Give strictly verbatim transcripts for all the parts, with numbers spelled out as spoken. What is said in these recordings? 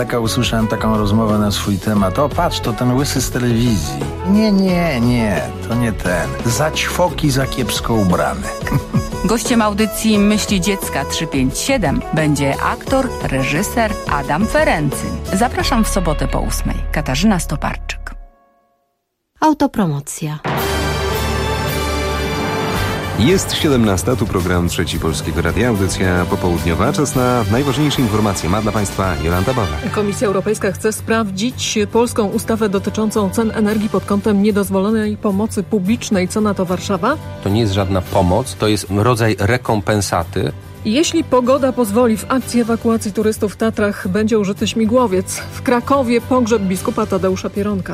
Taka usłyszałem taką rozmowę na swój temat. O, patrz, to ten łysy z telewizji. Nie, nie, nie, to nie ten. Za ćwoki za kiepsko ubrany. Gościem audycji Myśli Dziecka trzysta pięćdziesiąt siedem będzie aktor, reżyser Adam Ferency. Zapraszam w sobotę po ósmej. Katarzyna Stoparczyk. Autopromocja. Jest siedemnasta, tu program Trzeci Polskiego Radia, audycja popołudniowa. Czas na najważniejsze informacje. Ma dla Państwa Jolanta Bawak. Komisja Europejska chce sprawdzić polską ustawę dotyczącą cen energii pod kątem niedozwolonej pomocy publicznej. Co na to Warszawa? To nie jest żadna pomoc, to jest rodzaj rekompensaty. Jeśli pogoda pozwoli, w akcji ewakuacji turystów w Tatrach będzie użyty śmigłowiec. W Krakowie pogrzeb biskupa Tadeusza Pieronka.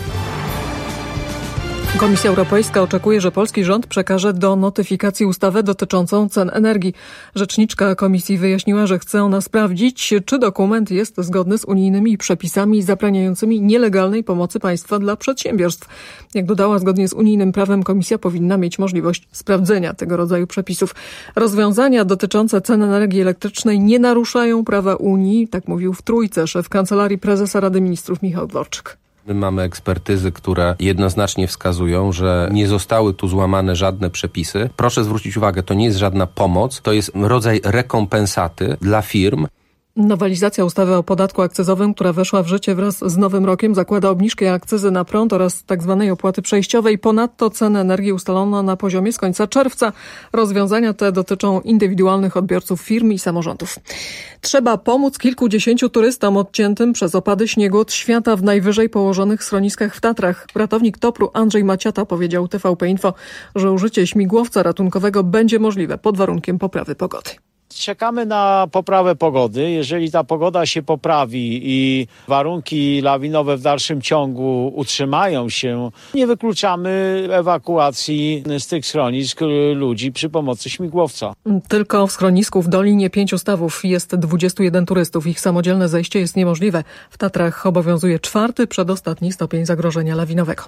Komisja Europejska oczekuje, że polski rząd przekaże do notyfikacji ustawę dotyczącą cen energii. Rzeczniczka komisji wyjaśniła, że chce ona sprawdzić, czy dokument jest zgodny z unijnymi przepisami zabraniającymi nielegalnej pomocy państwa dla przedsiębiorstw. Jak dodała, zgodnie z unijnym prawem komisja powinna mieć możliwość sprawdzenia tego rodzaju przepisów. Rozwiązania dotyczące cen energii elektrycznej nie naruszają prawa Unii, tak mówił w Trójce szef Kancelarii Prezesa Rady Ministrów Michał Dworczyk. My mamy ekspertyzy, które jednoznacznie wskazują, że nie zostały tu złamane żadne przepisy. Proszę zwrócić uwagę, to nie jest żadna pomoc, to jest rodzaj rekompensaty dla firm. Nowelizacja ustawy o podatku akcyzowym, która weszła w życie wraz z Nowym Rokiem, zakłada obniżkę akcyzy na prąd oraz tzw. opłaty przejściowej. Ponadto cenę energii ustalono na poziomie z końca czerwca. Rozwiązania te dotyczą indywidualnych odbiorców, firm i samorządów. Trzeba pomóc kilkudziesięciu turystom odciętym przez opady śniegu od świata w najwyżej położonych schroniskach w Tatrach. Ratownik Topru Andrzej Maciata powiedział T V P Info, że użycie śmigłowca ratunkowego będzie możliwe pod warunkiem poprawy pogody. Czekamy na poprawę pogody. Jeżeli ta pogoda się poprawi i warunki lawinowe w dalszym ciągu utrzymają się, nie wykluczamy ewakuacji z tych schronisk ludzi przy pomocy śmigłowca. Tylko w schronisku w Dolinie Pięciu Stawów jest dwudziestu jeden turystów. Ich samodzielne zejście jest niemożliwe. W Tatrach obowiązuje czwarty, przedostatni stopień zagrożenia lawinowego.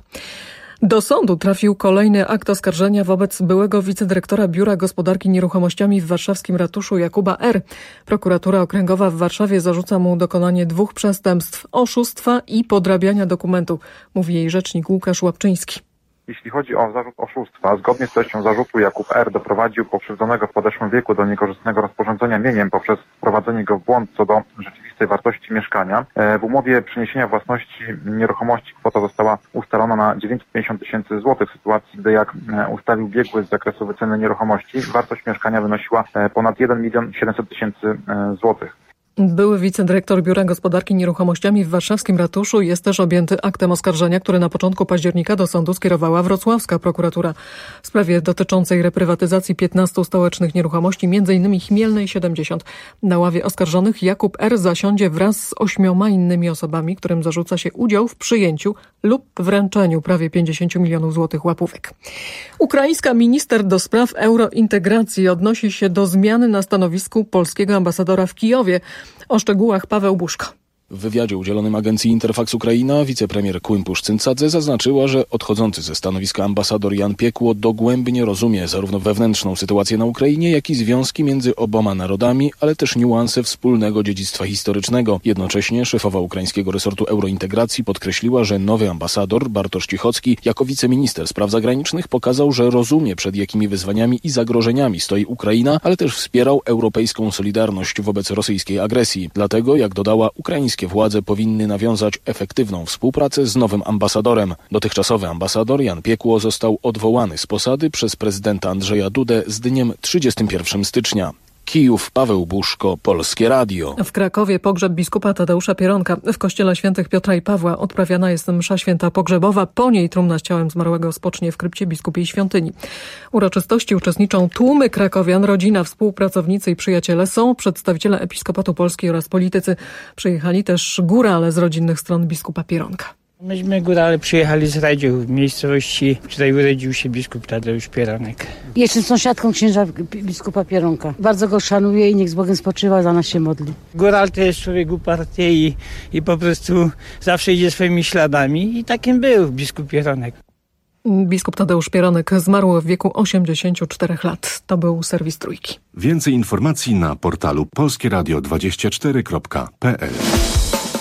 Do sądu trafił kolejny akt oskarżenia wobec byłego wicedyrektora Biura Gospodarki Nieruchomościami w warszawskim ratuszu Jakuba R. Prokuratura Okręgowa w Warszawie zarzuca mu dokonanie dwóch przestępstw: oszustwa i podrabiania dokumentu, mówi jej rzecznik Łukasz Łapczyński. Jeśli chodzi o zarzut oszustwa, zgodnie z treścią zarzutu Jakub R. doprowadził pokrzywdzonego w podeszłym wieku do niekorzystnego rozporządzenia mieniem poprzez wprowadzenie go w błąd co do rzeczywistej wartości mieszkania. W umowie przeniesienia własności nieruchomości kwota została ustalona na dziewięćset pięćdziesiąt tysięcy złotych, w sytuacji gdy, jak ustalił biegły z zakresu wyceny nieruchomości, wartość mieszkania wynosiła ponad jeden milion siedemset tysięcy złotych. Były wicedyrektor Biura Gospodarki Nieruchomościami w warszawskim ratuszu jest też objęty aktem oskarżenia, który na początku października do sądu skierowała wrocławska prokuratura w sprawie dotyczącej reprywatyzacji piętnastu stołecznych nieruchomości, między innymi Chmielnej siedemdziesiąt. Na ławie oskarżonych Jakub R. zasiądzie wraz z ośmioma innymi osobami, którym zarzuca się udział w przyjęciu lub wręczeniu prawie pięćdziesięciu milionów złotych łapówek. Ukraińska minister do spraw eurointegracji odnosi się do zmiany na stanowisku polskiego ambasadora w Kijowie. O szczegółach Paweł Buszko. W wywiadzie udzielonym agencji Interfax Ukraina wicepremier Kłympusz-Cyncadze zaznaczyła, że odchodzący ze stanowiska ambasador Jan Piekło dogłębnie rozumie zarówno wewnętrzną sytuację na Ukrainie, jak i związki między oboma narodami, ale też niuanse wspólnego dziedzictwa historycznego. Jednocześnie szefowa ukraińskiego resortu eurointegracji podkreśliła, że nowy ambasador Bartosz Cichocki jako wiceminister spraw zagranicznych pokazał, że rozumie, przed jakimi wyzwaniami i zagrożeniami stoi Ukraina, ale też wspierał europejską solidarność wobec rosyjskiej agresji. Dlatego, jak dodała, ukraińskie władze powinny nawiązać efektywną współpracę z nowym ambasadorem. Dotychczasowy ambasador Jan Piekło został odwołany z posady przez prezydenta Andrzeja Dudę z dniem trzydziestego pierwszego stycznia. Kijów, Paweł Buszko, Polskie Radio. W Krakowie pogrzeb biskupa Tadeusza Pieronka. W kościele świętych Piotra i Pawła odprawiana jest msza święta pogrzebowa. Po niej trumna z ciałem zmarłego spocznie w krypcie biskupiej świątyni. Uroczystości uczestniczą tłumy krakowian, rodzina, współpracownicy i przyjaciele. Są przedstawiciele Episkopatu Polski oraz politycy. Przyjechali też górale z rodzinnych stron biskupa Pieronka. Myśmy górale przyjechali z Radziów, miejscowości, w której urodził się biskup Tadeusz Pieronek. Jestem sąsiadką księża biskupa Pieronka. Bardzo go szanuję i niech z Bogiem spoczywa, za nas się modli. Góral to jest człowiek uparty i, i po prostu zawsze idzie swoimi śladami i takim był biskup Pieronek. Biskup Tadeusz Pieronek zmarł w wieku osiemdziesięciu czterech lat. To był serwis Trójki. Więcej informacji na portalu polskieradio dwadzieścia cztery kropka p l.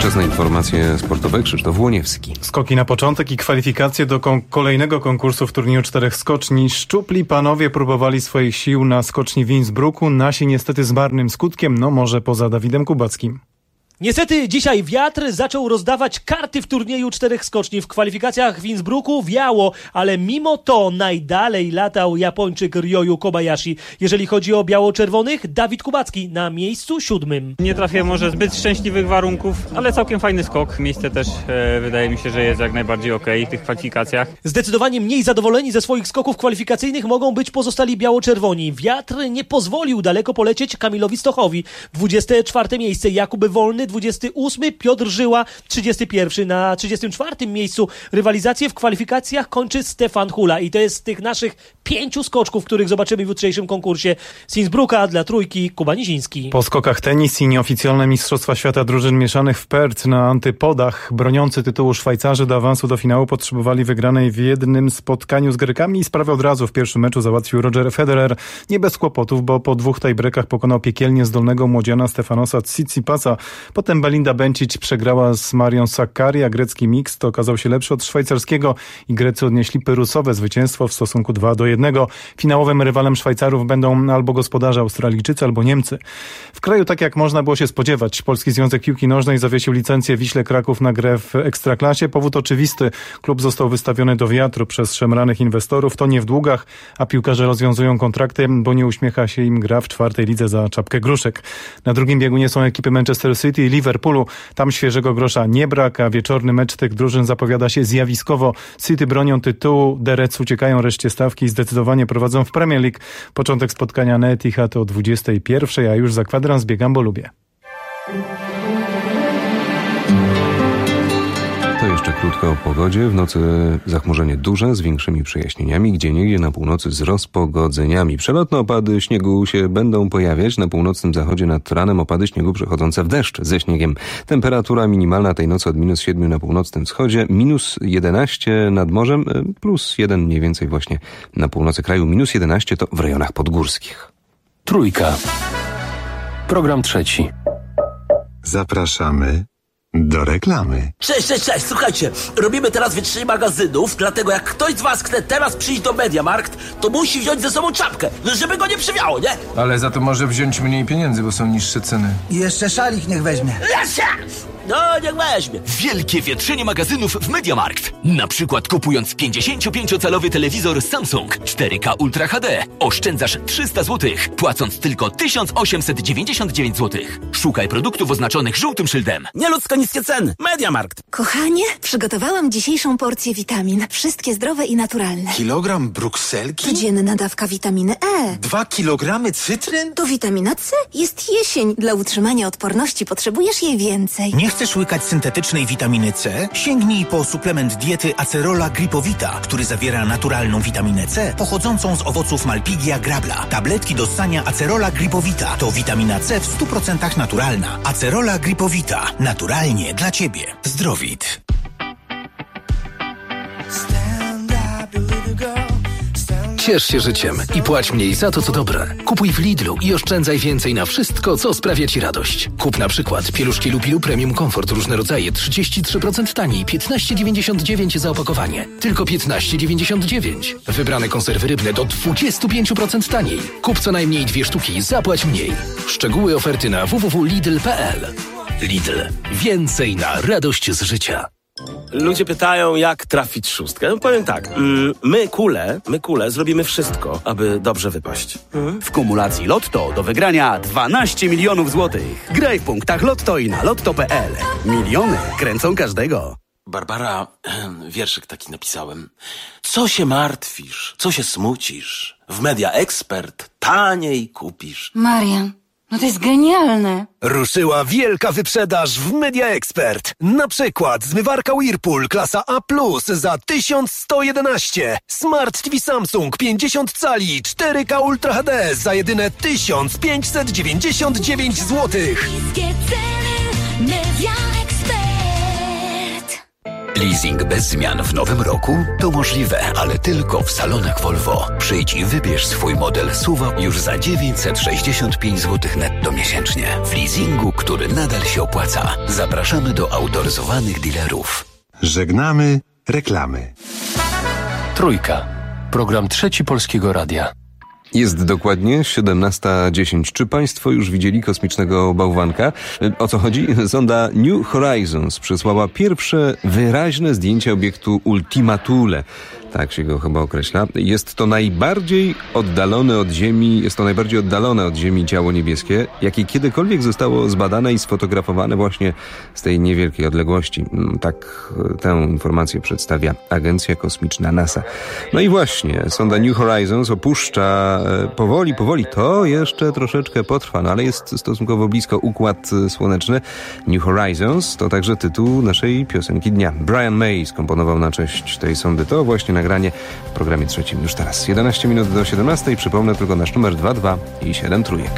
Czas na informacje sportowe. Krzysztof Łoniewski. Skoki na początek i kwalifikacje do kon- kolejnego konkursu w turnieju czterech skoczni. Szczupli panowie próbowali swoich sił na skoczni w Innsbrucku. Nasi niestety z marnym skutkiem, no może poza Dawidem Kubackim. Niestety dzisiaj wiatr zaczął rozdawać karty w turnieju czterech skoczni. W kwalifikacjach w Innsbrucku wiało, ale mimo to najdalej latał Japończyk Ryoyu Kobayashi. Jeżeli chodzi o biało-czerwonych, Dawid Kubacki na miejscu siódmym. Nie trafię może zbyt szczęśliwych warunków, ale całkiem fajny skok. Miejsce też e, wydaje mi się, że jest jak najbardziej okej w tych kwalifikacjach. Zdecydowanie mniej zadowoleni ze swoich skoków kwalifikacyjnych mogą być pozostali biało-czerwoni. Wiatr nie pozwolił daleko polecieć Kamilowi Stochowi. dwudzieste czwarte miejsce Jakub Wolny, dwudziesty ósmy Piotr Żyła, trzydziesty pierwszy. Na trzydziestym czwartym miejscu rywalizację w kwalifikacjach kończy Stefan Hula. I to jest z tych naszych pięciu skoczków, których zobaczymy w jutrzejszym konkursie. Z Innsbrucka dla Trójki Kuba Niziński. Po skokach tenis i nieoficjalne Mistrzostwa Świata drużyn mieszanych w Perth na antypodach broniący tytułu Szwajcarzy do awansu do finału potrzebowali wygranej w jednym spotkaniu z Grekami i sprawę od razu w pierwszym meczu załatwił Roger Federer. Nie bez kłopotów, bo po dwóch tiebreakach pokonał piekielnie zdolnego młodziana Stefanosa Tsitsipasa. Potem Belinda Bencic przegrała z Marią Sakkari, a grecki miks okazał się lepszy od szwajcarskiego i Grecy odnieśli pyrusowe zwycięstwo w stosunku dwa do jednego. Finałowym rywalem Szwajcarów będą albo gospodarze Australijczycy, albo Niemcy. W kraju, tak jak można było się spodziewać, Polski Związek Piłki Nożnej zawiesił licencję Wiśle Kraków na grę w Ekstraklasie. Powód oczywisty. Klub został wystawiony do wiatru przez szemranych inwestorów. To nie w długach, a piłkarze rozwiązują kontrakty, bo nie uśmiecha się im gra w czwartej lidze za czapkę gruszek. Na drugim biegunie są ekipy Manchester City i Liverpoolu. Tam świeżego grosza nie brak, a wieczorny mecz tych drużyn zapowiada się zjawiskowo. City bronią tytułu, The Reds uciekają reszcie stawki i zdecydowanie prowadzą w Premier League. Początek spotkania na Etihad o dwudziestej pierwszej, a już za kwadrans biegam, bo lubię. To jeszcze krótko o pogodzie. W nocy zachmurzenie duże z większymi przejaśnieniami, gdzieniegdzie na północy z rozpogodzeniami. Przelotne opady śniegu się będą pojawiać. Na północnym zachodzie nad ranem opady śniegu przechodzące w deszcz ze śniegiem. Temperatura minimalna tej nocy od minus siedmiu na północnym wschodzie, minus jedenaście nad morzem, plus jeden mniej więcej właśnie na północy kraju. Minus jedenaście to w rejonach podgórskich. Trójka. Program trzeci. Zapraszamy do reklamy. Cześć, cześć, cześć, słuchajcie, robimy teraz wytrzyj magazynów, dlatego jak ktoś z was chce teraz przyjść do MediaMarkt, to musi wziąć ze sobą czapkę, żeby go nie przywiało, nie? Ale za to może wziąć mniej pieniędzy, bo są niższe ceny. I jeszcze szalik niech weźmie. No, niech weźmie. Wielkie wietrzenie magazynów w MediaMarkt. Na przykład kupując pięćdziesięciopięciocalowy telewizor Samsung cztery K Ultra H D oszczędzasz trzysta złotych, płacąc tylko tysiąc osiemset dziewięćdziesiąt dziewięć złotych. Szukaj produktów oznaczonych żółtym szyldem. Nieludzko niskie ceny. MediaMarkt. Kochanie, przygotowałam dzisiejszą porcję witamin. Wszystkie zdrowe i naturalne. Kilogram brukselki? Codzienna dawka witaminy E. Dwa kilogramy cytryn? To witamina C. Jest jesień. Dla utrzymania odporności potrzebujesz jej więcej. Nie chcesz łykać syntetycznej witaminy C? Sięgnij po suplement diety Acerola Gripowita, który zawiera naturalną witaminę C pochodzącą z owoców Malpighia grabla. Tabletki do ssania Acerola Gripowita to witamina C w stu procentach naturalna. Acerola Gripowita. Naturalnie dla Ciebie. Zdrowit. Ciesz się życiem i płać mniej za to, co dobre. Kupuj w Lidlu i oszczędzaj więcej na wszystko, co sprawia Ci radość. Kup na przykład pieluszki Lupilu Premium Comfort różne rodzaje trzydzieści trzy procent taniej, piętnaście dziewięćdziesiąt dziewięć za opakowanie. Tylko piętnaście dziewięćdziesiąt dziewięć. Wybrane konserwy rybne do dwadzieścia pięć procent taniej. Kup co najmniej dwie sztuki, zapłać mniej. Szczegóły oferty na w w w kropka lidl kropka p l. Lidl. Więcej na radość z życia. Ludzie pytają, jak trafić szóstkę. No, powiem tak, mm, my kule, my kule zrobimy wszystko, aby dobrze wypaść. W kumulacji Lotto do wygrania dwanaście milionów złotych. Graj w punktach Lotto i na lotto kropka p l. Miliony kręcą każdego. Barbara, wierszyk taki napisałem. Co się martwisz, co się smucisz? W Media Expert taniej kupisz. Marian, no to jest genialne. Ruszyła wielka wyprzedaż w Media Expert. Na przykład zmywarka Whirlpool klasa A plus za tysiąc sto jedenaście. Smart T V Samsung pięćdziesiąt cali cztery K Ultra H D za jedyne tysiąc pięćset dziewięćdziesiąt dziewięć złotych. Media Expert. Leasing bez zmian w nowym roku? To możliwe, ale tylko w salonach Volvo. Przyjdź i wybierz swój model S U V już za dziewięćset sześćdziesiąt pięć złotych netto miesięcznie. W leasingu, który nadal się opłaca. Zapraszamy do autoryzowanych dealerów. Żegnamy reklamy. Trójka. Program Trzeci Polskiego Radia. Jest dokładnie siedemnasta dziesięć. Czy państwo już widzieli kosmicznego bałwanka? O co chodzi? Sonda New Horizons przysłała pierwsze wyraźne zdjęcie obiektu Ultima Thule. Tak się go chyba określa. Jest to najbardziej oddalone od Ziemi, jest to najbardziej oddalone od Ziemi ciało niebieskie, jakie kiedykolwiek zostało zbadane i sfotografowane właśnie z tej niewielkiej odległości. Tak tę informację przedstawia Agencja Kosmiczna NASA. No i właśnie, sonda New Horizons opuszcza powoli, powoli, to jeszcze troszeczkę potrwa, no ale jest stosunkowo blisko układ słoneczny. New Horizons to także tytuł naszej piosenki dnia. Brian May skomponował na cześć tej sondy to właśnie nagranie w programie trzecim już teraz. jedenaście minut do siedemnastej. Przypomnę tylko nasz numer dwa dwa i siedem trójek.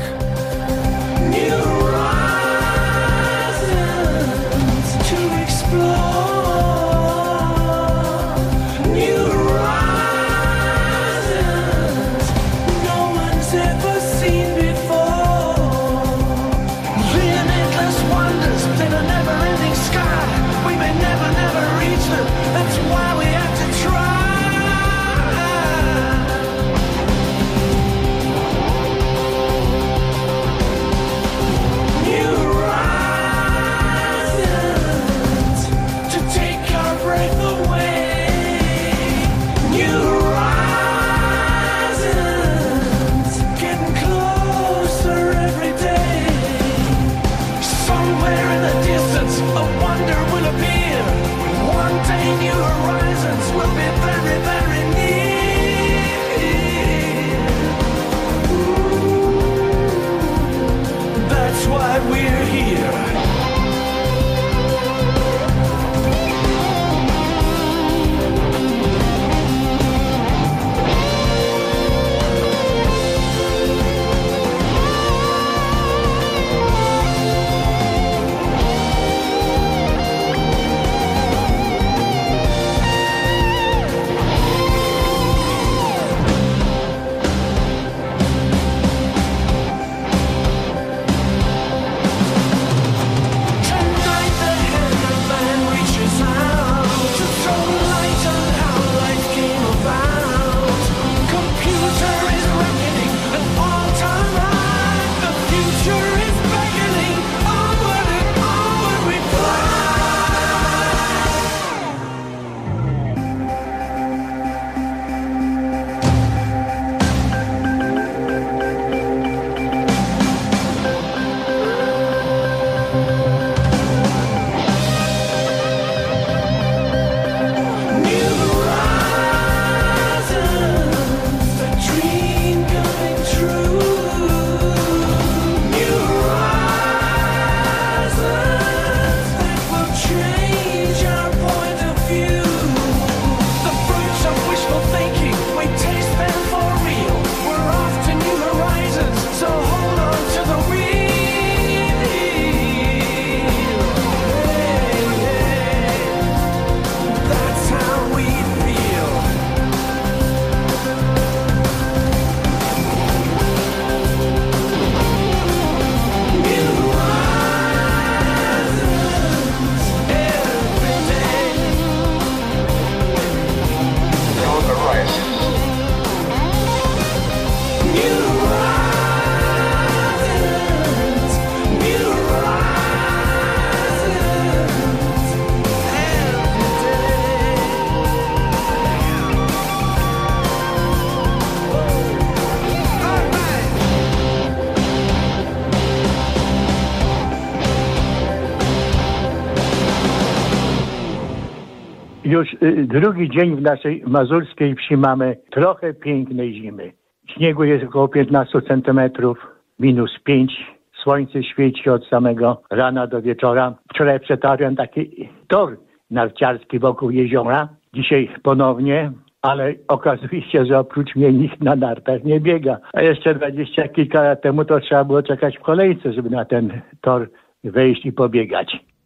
Już y, drugi dzień w naszej mazurskiej wsi mamy trochę pięknej zimy. Śniegu jest około piętnaście centymetrów, minus pięć. Słońce świeci od samego rana do wieczora. Wczoraj przetarłem taki tor narciarski wokół jeziora. Dzisiaj ponownie, ale okazuje się, że oprócz mnie nikt na nartach nie biega. A jeszcze dwadzieścia kilka lat temu to trzeba było czekać w kolejce, żeby na ten tor wejść i pobiegać.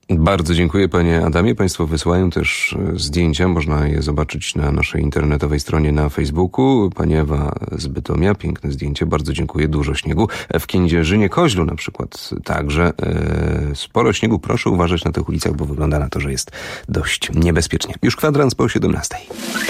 Bardzo dziękuję panie Adamie. Państwo wysyłają też zdjęcia, można je zobaczyć na naszej internetowej stronie na Facebooku. Pani Ewa z Bytomia, piękne zdjęcie, bardzo dziękuję, dużo śniegu. W Kędzierzynie-Koźlu na przykład także e, sporo śniegu. Proszę uważać na tych ulicach, bo wygląda na to, że jest dość niebezpiecznie. Już kwadrans po siedemnastej.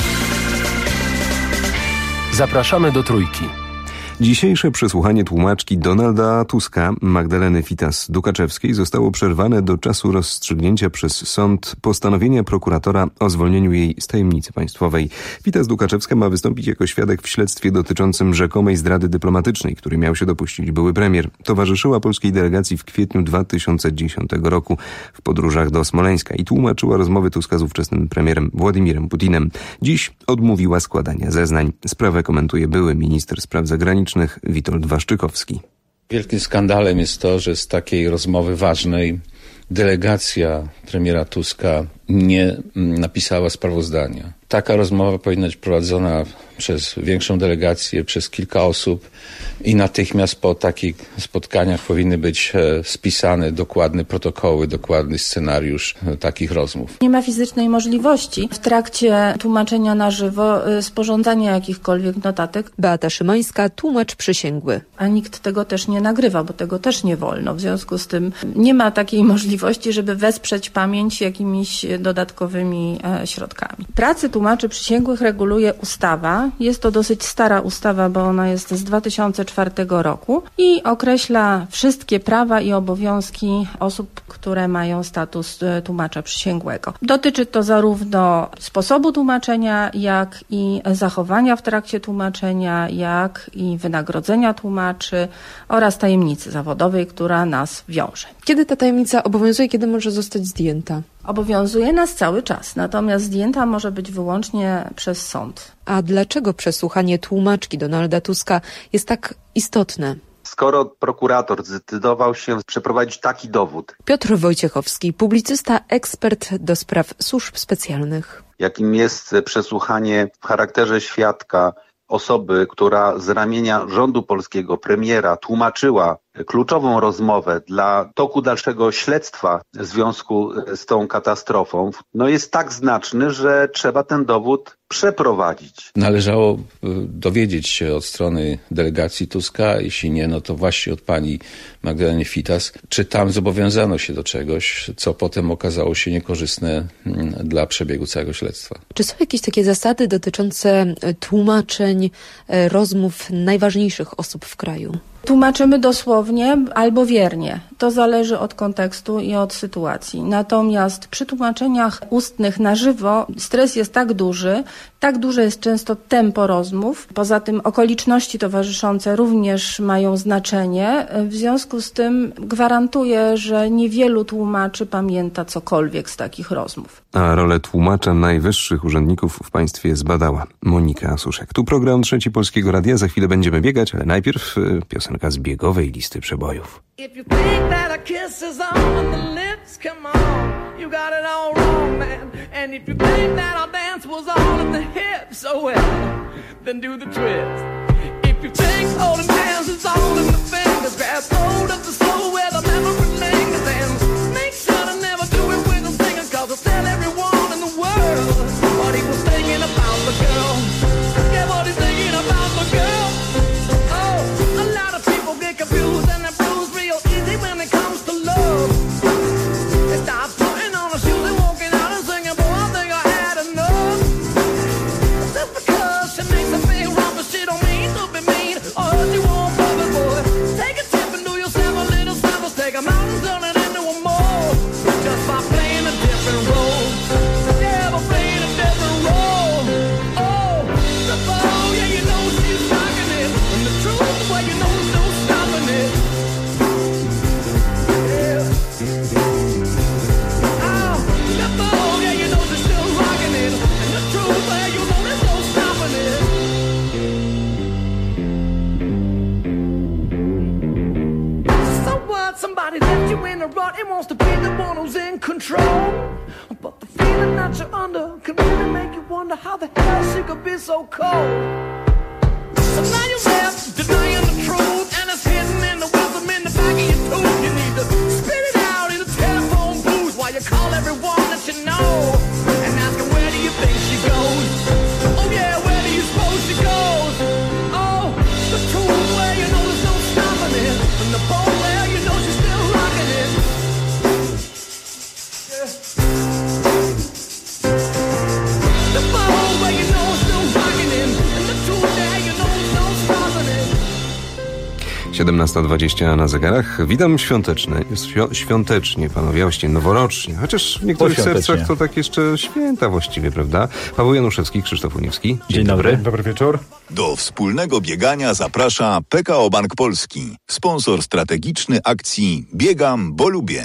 Zapraszamy do Trójki. Dzisiejsze przesłuchanie tłumaczki Donalda Tuska, Magdaleny Fitas-Dukaczewskiej zostało przerwane do czasu rozstrzygnięcia przez sąd postanowienia prokuratora o zwolnieniu jej z tajemnicy państwowej. Fitas-Dukaczewska ma wystąpić jako świadek w śledztwie dotyczącym rzekomej zdrady dyplomatycznej, który miał się dopuścić były premier. Towarzyszyła polskiej delegacji w kwietniu dwa tysiące dziesiątego roku w podróżach do Smoleńska i tłumaczyła rozmowy Tuska z ówczesnym premierem Władimirem Putinem. Dziś odmówiła składania zeznań. Sprawę komentuje były minister spraw zagranicznych Witold Waszczykowski. Wielkim skandalem jest to, że z takiej rozmowy ważnej delegacja premiera Tuska nie napisała sprawozdania. Taka rozmowa powinna być prowadzona przez większą delegację, przez kilka osób i natychmiast po takich spotkaniach powinny być spisane dokładne protokoły, dokładny scenariusz takich rozmów. Nie ma fizycznej możliwości w trakcie tłumaczenia na żywo sporządzania jakichkolwiek notatek. Beata Szymańska, tłumacz przysięgły. A nikt tego też nie nagrywa, bo tego też nie wolno. W związku z tym nie ma takiej możliwości, żeby wesprzeć pamięć jakimiś dodatkowymi środkami. Pracy tłumaczy przysięgłych reguluje ustawa. Jest to dosyć stara ustawa, bo ona jest z dwa tysiące czwartego roku i określa wszystkie prawa i obowiązki osób, które mają status tłumacza przysięgłego. Dotyczy to zarówno sposobu tłumaczenia, jak i zachowania w trakcie tłumaczenia, jak i wynagrodzenia tłumaczy oraz tajemnicy zawodowej, która nas wiąże. Kiedy ta tajemnica obowiązuje, kiedy może zostać zdjęta? Obowiązuje nas cały czas, natomiast zdjęta może być wyłącznie przez sąd. A dlaczego przesłuchanie tłumaczki Donalda Tuska jest tak istotne? Skoro prokurator zdecydował się przeprowadzić taki dowód. Piotr Wojciechowski, publicysta, ekspert do spraw służb specjalnych. Jakim jest przesłuchanie w charakterze świadka osoby, która z ramienia rządu polskiego, premiera, tłumaczyła kluczową rozmowę dla toku dalszego śledztwa w związku z tą katastrofą, no jest tak znaczny, że trzeba ten dowód przeprowadzić. Należało dowiedzieć się od strony delegacji Tuska, jeśli nie, no to właśnie od pani Magdaleny Fitas, czy tam zobowiązano się do czegoś, co potem okazało się niekorzystne dla przebiegu całego śledztwa. Czy są jakieś takie zasady dotyczące tłumaczeń, rozmów najważniejszych osób w kraju? Tłumaczymy dosłownie albo wiernie. To zależy od kontekstu i od sytuacji. Natomiast przy tłumaczeniach ustnych na żywo stres jest tak duży, tak duże jest często tempo rozmów. Poza tym okoliczności towarzyszące również mają znaczenie. W związku z tym gwarantuję, że niewielu tłumaczy pamięta cokolwiek z takich rozmów. A rolę tłumacza najwyższych urzędników w państwie zbadała Monika Suszek. Tu program Trzeci Polskiego Radia. Za chwilę będziemy biegać, ale najpierw piosenka z biegowej listy przebojów. If you think that a kiss is on the lips, come on, you got it all wrong, man. And if you think that our dance was all in the hips, oh well, then do the twist. If you think holding hands is all in the fingers, grab hold of the soul where the memory lingers, and make sure to never do it with a singer, cause it'll tell everyone in the world what he was thinking about the girl. Yeah, what he's thinking about the girl. Oh, a lot of people get confused and they're bruised real easy when it comes to love. They stop putting on their shoes and walking out and singing, boy, I think I had enough. Just because she makes me feel wrong, but she don't mean to be mean or hurt you on purpose, boy. Take a tip and do yourself a little service. Take a mountain, turn it into a mole. Just by playing a different role. Yeah, by playing a different role. Oh, the ball, yeah, you know she's rocking it. And the truth, well, you know there's no stopping it. Yeah. Oh, the ball, yeah, you know she's still rocking it. And the truth, well, you know there's no stopping it. So what? Somebody left you in a rut and wants to be the one who's in control. But the feeling that you're under can really make you wonder how the hell she could be so cold. So now you're left denying the truth, and it's hidden in the wisdom in the back of your tooth. You need to spit it out in a telephone booth while siedemnasta dwadzieścia na zegarach. Witam świąteczny. Jest świ- świątecznie, panowie, właściwie noworocznie. Chociaż w niektórych sercach to tak jeszcze święta właściwie, prawda? Paweł Januszewski, Krzysztof Uniewski. Dzień, Dzień dobry. dobry. Dobry wieczór. Do wspólnego biegania zaprasza P K O Bank Polski. Sponsor strategiczny akcji Biegam, bo lubię.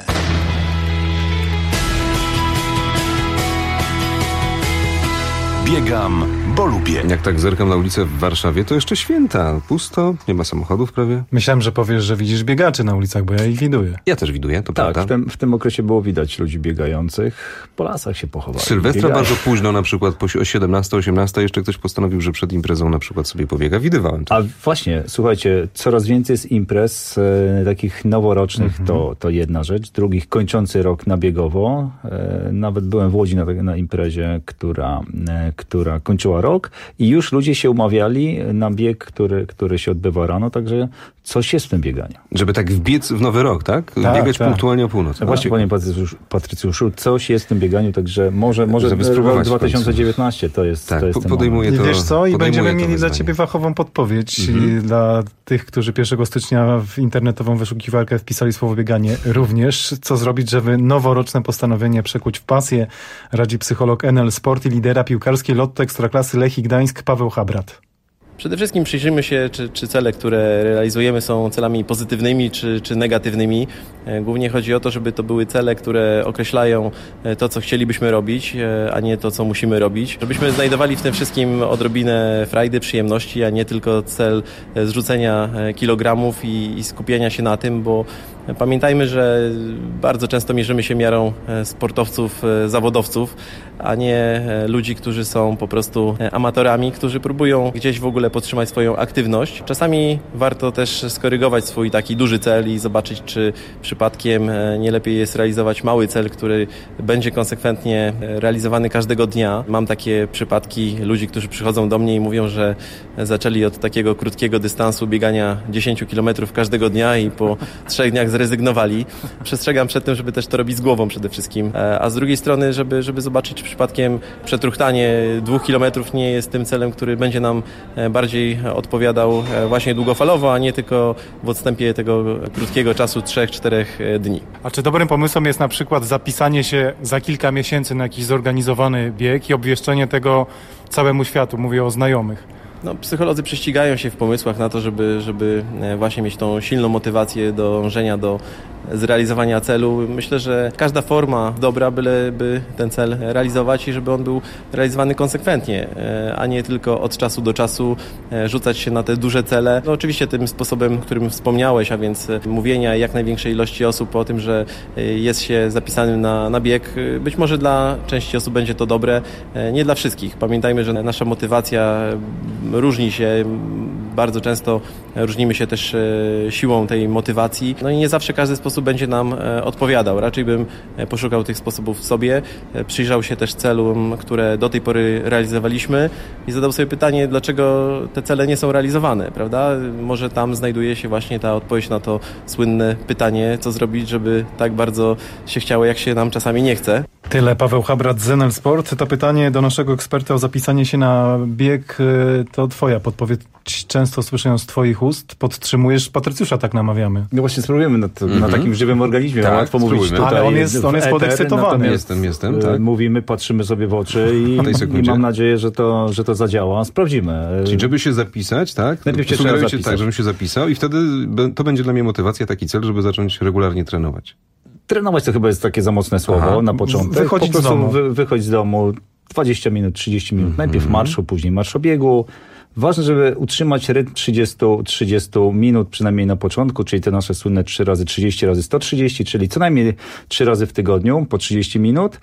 Biegam, bo lubię. Jak tak zerkam na ulicę w Warszawie, to jeszcze święta. Pusto, nie ma samochodów prawie. Myślałem, że powiesz, że widzisz biegaczy na ulicach, bo ja ich widuję. Ja też widuję, to tak, prawda. W tym, w tym okresie było widać ludzi biegających. Po lasach się pochowali. Sylwestra biegali. bardzo późno, na przykład po siedemnasta osiemnasta jeszcze ktoś postanowił, że przed imprezą na przykład sobie pobiega. Widywałem to. A właśnie, słuchajcie, coraz więcej jest imprez e, takich noworocznych, mhm. to, to jedna rzecz. Drugich kończący rok na biegowo. E, nawet byłem w Łodzi na, na imprezie, która, e, która kończyła rok i już ludzie się umawiali na bieg, który, który się odbywa rano, także coś jest w tym bieganiu. Żeby tak wbiec w nowy rok, tak? tak Biegać tak. punktualnie o północy. No właśnie, panie Patrycjuszu, Patrycjuszu, coś jest w tym bieganiu, także może, może rok dwa tysiące dziewiętnaście to jest, tak, to jest ten podejmuję moment. to. I wiesz co? I będziemy mieli wyzwanie. dla ciebie fachową podpowiedź Mhm. dla tych, którzy pierwszego stycznia w internetową wyszukiwarkę wpisali słowo bieganie również. Co zrobić, żeby noworoczne postanowienie przekuć w pasję? Radzi psycholog Enel Sport i lidera piłkarskiej Lotto Ekstraklasy Lechii Gdańsk Paweł Habrat. Przede wszystkim przyjrzyjmy się, czy, czy cele, które realizujemy, są celami pozytywnymi czy, czy negatywnymi. Głównie chodzi o to, żeby to były cele, które określają to, co chcielibyśmy robić, a nie to, co musimy robić. Żebyśmy znajdowali w tym wszystkim odrobinę frajdy, przyjemności, a nie tylko cel zrzucenia kilogramów i, i skupienia się na tym, bo pamiętajmy, że bardzo często mierzymy się miarą sportowców, zawodowców, a nie ludzi, którzy są po prostu amatorami, którzy próbują gdzieś w ogóle podtrzymać swoją aktywność. Czasami warto też skorygować swój taki duży cel i zobaczyć, czy przypadkiem nie lepiej jest realizować mały cel, który będzie konsekwentnie realizowany każdego dnia. Mam takie przypadki ludzi, którzy przychodzą do mnie i mówią, że zaczęli od takiego krótkiego dystansu biegania dziesięć kilometrów każdego dnia i po trzech dniach zrezygnowali. Przestrzegam przed tym, żeby też to robić z głową przede wszystkim. A z drugiej strony, żeby, żeby zobaczyć, czy przypadkiem przetruchtanie dwóch kilometrów nie jest tym celem, który będzie nam bardziej odpowiadał właśnie długofalowo, a nie tylko w odstępie tego krótkiego czasu trzech, czterech dni. A czy dobrym pomysłem jest na przykład zapisanie się za kilka miesięcy na jakiś zorganizowany bieg i obwieszczenie tego całemu światu? Mówię o znajomych. No, psycholodzy prześcigają się w pomysłach na to, żeby, żeby właśnie mieć tą silną motywację do dążenia do zrealizowania celu. Myślę, że każda forma dobra, byleby ten cel realizować i żeby on był realizowany konsekwentnie, a nie tylko od czasu do czasu rzucać się na te duże cele. No, oczywiście tym sposobem, którym wspomniałeś, a więc mówienia jak największej ilości osób o tym, że jest się zapisanym na, na bieg. Być może dla części osób będzie to dobre, nie dla wszystkich. Pamiętajmy, że nasza motywacja różni się. Bardzo często różnimy się też siłą tej motywacji. No i nie zawsze każdy sposób będzie nam odpowiadał. Raczej bym poszukał tych sposobów w sobie, przyjrzał się też celom, które do tej pory realizowaliśmy i zadał sobie pytanie, dlaczego te cele nie są realizowane, prawda? Może tam znajduje się właśnie ta odpowiedź na to słynne pytanie, co zrobić, żeby tak bardzo się chciało, jak się nam czasami nie chce. Tyle. Paweł Habrat z Enel Sport. To pytanie do naszego eksperta o zapisanie się na bieg to twoja podpowiedź. Często słyszę ją z twoich ust. Podtrzymujesz Patrycjusza, tak namawiamy. No właśnie spróbujemy na, to, mm-hmm. na takim żywym organizmie. Tak, łatwo mówić tutaj. Ale on jest, on jest podekscytowany. Jestem, jestem, tak. Mówimy, patrzymy sobie w oczy i, i mam nadzieję, że to, że to zadziała. Sprawdzimy. Czyli żeby się zapisać, tak? Najpierw się trzeba zapisać. Tak, żebym się zapisał i wtedy to będzie dla mnie motywacja, taki cel, żeby zacząć regularnie trenować. Trenować to chyba jest takie za mocne słowo Aha. na początek. Wychodzić po prostu z domu. Wy, wychodź z domu dwadzieścia minut, trzydzieści minut. Mm-hmm. Najpierw marszu, później marszobiegu. Ważne, żeby utrzymać rytm trzydzieści minut przynajmniej na początku, czyli te nasze słynne trzy razy trzydzieści razy sto trzydzieści, czyli co najmniej trzy razy w tygodniu po trzydzieści minut.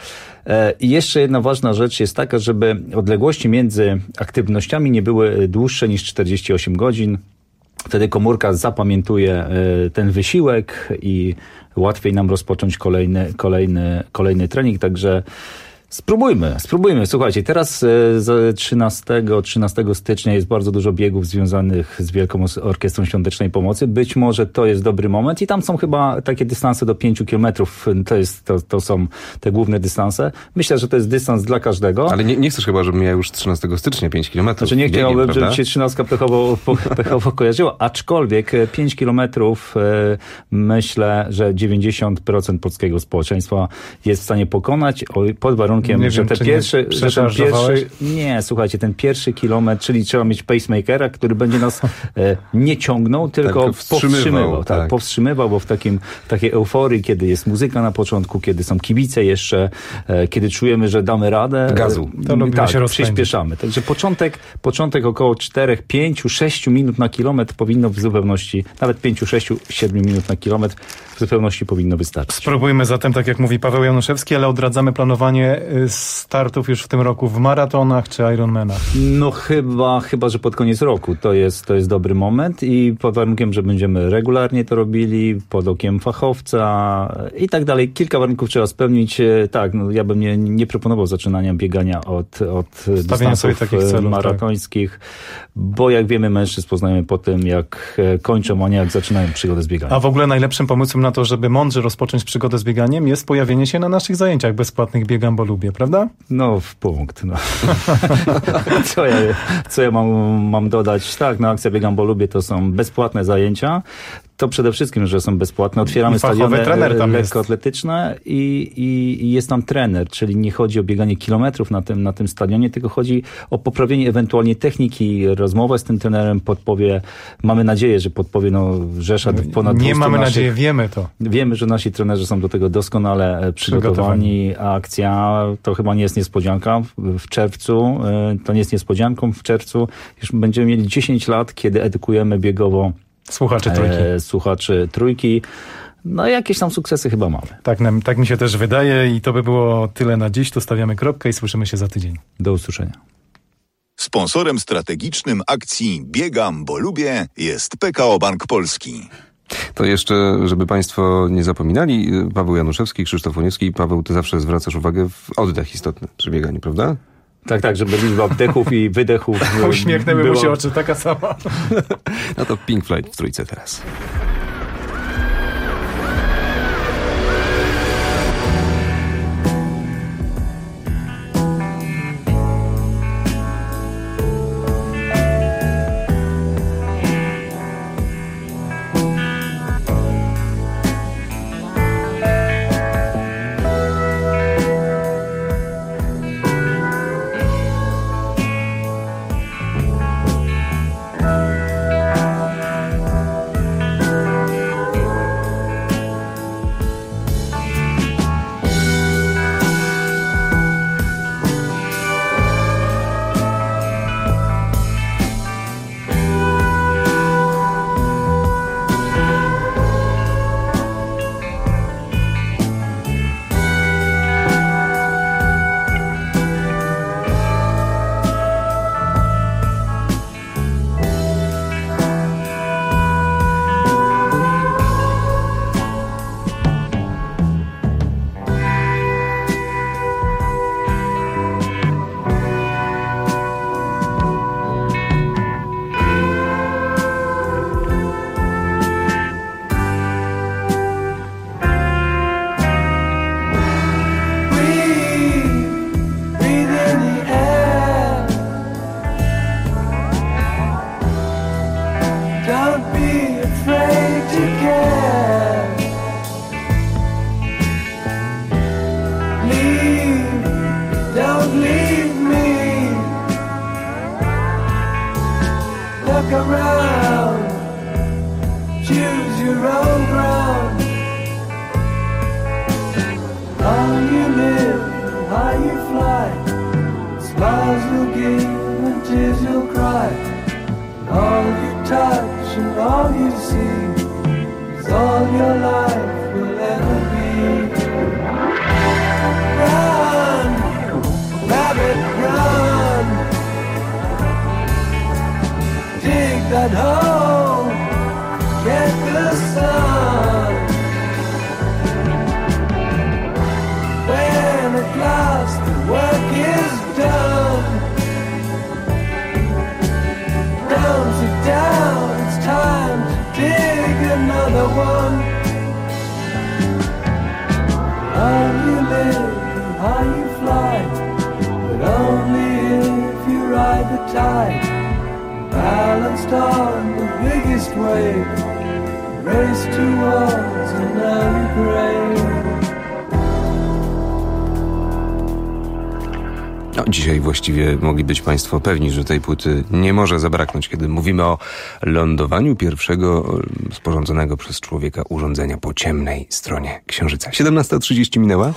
I jeszcze jedna ważna rzecz jest taka, żeby odległości między aktywnościami nie były dłuższe niż czterdzieści osiem godzin. Wtedy komórka zapamiętuje ten wysiłek i łatwiej nam rozpocząć kolejny, kolejny, kolejny trening. Także Spróbujmy, spróbujmy. Słuchajcie, teraz z trzynastego stycznia jest bardzo dużo biegów związanych z Wielką Orkiestrą Świątecznej Pomocy. Być może to jest dobry moment i tam są chyba takie dystanse do pięciu kilometrów. To, jest, to, to są te główne dystanse. Myślę, że to jest dystans dla każdego. Ale nie, nie chcesz chyba, żebym ja już trzynastego stycznia pięć kilometrów. Znaczy nie chciałbym, biegiem, żeby się trzynastka pechowo, pechowo kojarzyła, aczkolwiek pięć kilometrów myślę, że dziewięćdziesiąt procent polskiego społeczeństwa jest w stanie pokonać pod warunkiem, Nie że wiem, te pierwsze, że ten pierwszy, nie, słuchajcie, ten pierwszy kilometr, czyli trzeba mieć pacemakera, który będzie nas e, nie ciągnął, tylko tak, powstrzymywał. powstrzymywał, tak, tak. powstrzymywał, bo w takim, w takiej euforii, kiedy jest muzyka na początku, kiedy są kibice jeszcze, e, kiedy czujemy, że damy radę, gazu, e, to lubimy tak, się przyspieszamy. Także początek, początek około czterech, pięciu, sześciu minut na kilometr powinno w zupełności, nawet pięciu, sześciu, siedmiu minut na kilometr w zupełności powinno wystarczyć. Spróbujmy zatem, tak jak mówi Paweł Januszewski, ale odradzamy planowanie startów już w tym roku w maratonach czy Ironmanach. No chyba, chyba, że pod koniec roku to jest, to jest dobry moment i pod warunkiem, że będziemy regularnie to robili, pod okiem fachowca i tak dalej. Kilka warunków trzeba spełnić. Tak, no ja bym nie, nie proponował zaczynania biegania od, od dystansów celów, maratońskich, tak. Bo jak wiemy, mężczyzn poznajemy po tym, jak kończą, a nie jak zaczynają przygodę z bieganiem. A w ogóle najlepszym pomysłem na to, żeby mądrze rozpocząć przygodę z bieganiem, jest pojawienie się na naszych zajęciach bezpłatnych Biegam, bo lubię, prawda? No, w punkt. No. co ja, co ja mam, mam dodać? Tak, no akcja Biegam, bo lubię to są bezpłatne zajęcia. To przede wszystkim, że są bezpłatne. Otwieramy stadiony lekkoatletyczne i, i, i jest tam trener, czyli nie chodzi o bieganie kilometrów na tym, na tym stadionie, tylko chodzi o poprawienie ewentualnie techniki. Rozmowę z tym trenerem podpowie, mamy nadzieję, że podpowie no, rzesza ponad Nie mamy naszych, nadzieję, wiemy to. Wiemy, że nasi trenerzy są do tego doskonale przygotowani, a akcja to chyba nie jest niespodzianka w czerwcu. To nie jest niespodzianką w czerwcu. Już będziemy mieli dziesięć lat, kiedy edukujemy biegowo Słuchaczy trójki. E, słuchaczy trójki. No jakieś tam sukcesy chyba mamy. Tak, tak mi się też wydaje i to by było tyle na dziś. Tu stawiamy kropkę i słyszymy się za tydzień. Do usłyszenia. Sponsorem strategicznym akcji Biegam, bo lubię jest P K O Bank Polski. To jeszcze, żeby Państwo nie zapominali, Paweł Januszewski, Krzysztof Łoniewski. Paweł, ty zawsze zwracasz uwagę w oddech istotny przy bieganiu, prawda? Tak, tak, żeby liczba wdechów i wydechów uśmiechnęły była... mu się oczy, taka sama. No to Pink Floyd w trójce teraz. When at last the start the biggest wave, race towards an early grave. No, dzisiaj właściwie mogli być Państwo pewni, że tej płyty nie może zabraknąć, kiedy mówimy o lądowaniu pierwszego sporządzonego przez człowieka urządzenia po ciemnej stronie Księżyca. siedemnasta trzydzieści minęła.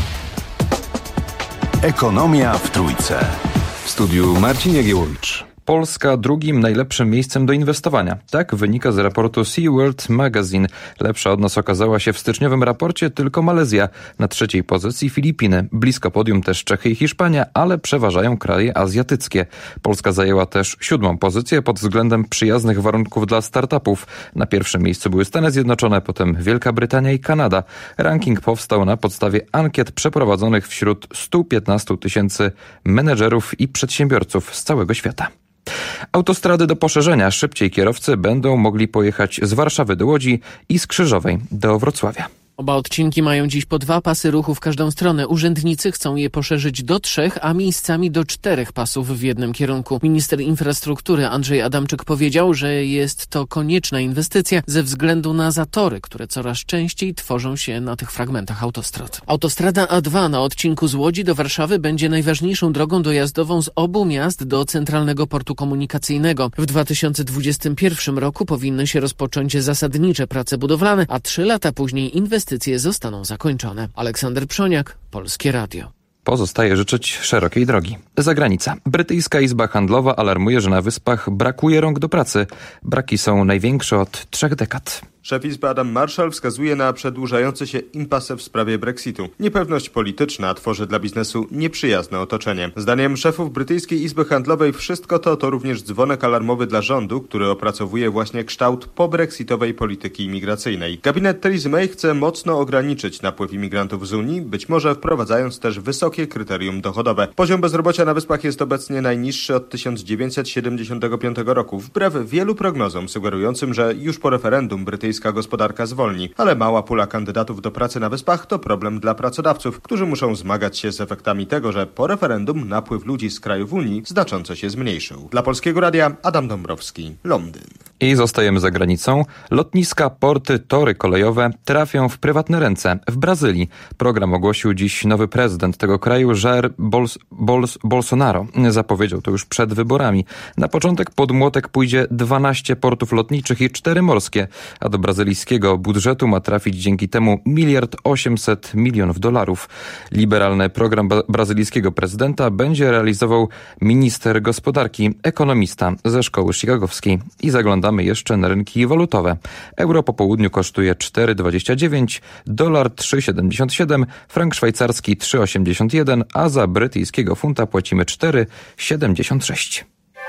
Ekonomia w Trójce. W studiu Marcin Jagiełowicz. Polska drugim najlepszym miejscem do inwestowania. Tak wynika z raportu SeaWorld Magazine. Lepsza od nas okazała się w styczniowym raporcie tylko Malezja. Na trzeciej pozycji Filipiny. Blisko podium też Czechy i Hiszpania, ale przeważają kraje azjatyckie. Polska zajęła też siódmą pozycję pod względem przyjaznych warunków dla startupów. Na pierwszym miejscu były Stany Zjednoczone, potem Wielka Brytania i Kanada. Ranking powstał na podstawie ankiet przeprowadzonych wśród stu piętnastu tysięcy menedżerów i przedsiębiorców z całego świata. Autostrady do poszerzenia. Szybciej kierowcy będą mogli pojechać z Warszawy do Łodzi i z Krzyżowej do Wrocławia. Oba odcinki mają dziś po dwa pasy ruchu w każdą stronę. Urzędnicy chcą je poszerzyć do trzech, a miejscami do czterech pasów w jednym kierunku. Minister infrastruktury Andrzej Adamczyk powiedział, że jest to konieczna inwestycja ze względu na zatory, które coraz częściej tworzą się na tych fragmentach autostrad. Autostrada A dwa na odcinku z Łodzi do Warszawy będzie najważniejszą drogą dojazdową z obu miast do Centralnego Portu Komunikacyjnego. W dwa tysiące dwudziestym pierwszym roku powinny się rozpocząć zasadnicze prace budowlane, a trzy lata później inwestycje Inwestycje zostaną zakończone. Aleksander Przoniak, Polskie Radio. Pozostaje życzyć szerokiej drogi. Zagranica. Brytyjska Izba Handlowa alarmuje, że na Wyspach brakuje rąk do pracy. Braki są największe od trzech dekad. Szef Izby Adam Marshall wskazuje na przedłużający się impasse w sprawie Brexitu. Niepewność polityczna tworzy dla biznesu nieprzyjazne otoczenie. Zdaniem szefów Brytyjskiej Izby Handlowej wszystko to to również dzwonek alarmowy dla rządu, który opracowuje właśnie kształt pobrexitowej polityki imigracyjnej. Gabinet Theresa May chce mocno ograniczyć napływ imigrantów z Unii, być może wprowadzając też wysokie kryterium dochodowe. Poziom bezrobocia na Wyspach jest obecnie najniższy od tysiąc dziewięćset siedemdziesiątego piątego roku, wbrew wielu prognozom sugerującym, że już po referendum brytyjska gospodarka zwolni, ale mała pula kandydatów do pracy na Wyspach to problem dla pracodawców, którzy muszą zmagać się z efektami tego, że po referendum napływ ludzi z krajów Unii znacząco się zmniejszył. Dla Polskiego Radia Adam Dąbrowski, Londyn. I zostajemy za granicą. Lotniska, porty, tory kolejowe trafią w prywatne ręce. W Brazylii program ogłosił dziś nowy prezydent tego kraju, Jair Bols- Bols- Bolsonaro. Zapowiedział to już przed wyborami. Na początek pod młotek pójdzie dwanaście portów lotniczych i cztery morskie, a do brazylijskiego budżetu ma trafić dzięki temu miliard osiemset milionów dolarów. Liberalny program ba- brazylijskiego prezydenta będzie realizował minister gospodarki, ekonomista ze szkoły chicagowskiej. I zaglądamy jeszcze na rynki walutowe. Euro po południu kosztuje cztery dwadzieścia dziewięć, dolar trzy siedemdziesiąt siedem, frank szwajcarski trzy osiemdziesiąt jeden, a za brytyjskiego funta płacimy cztery siedemdziesiąt sześć.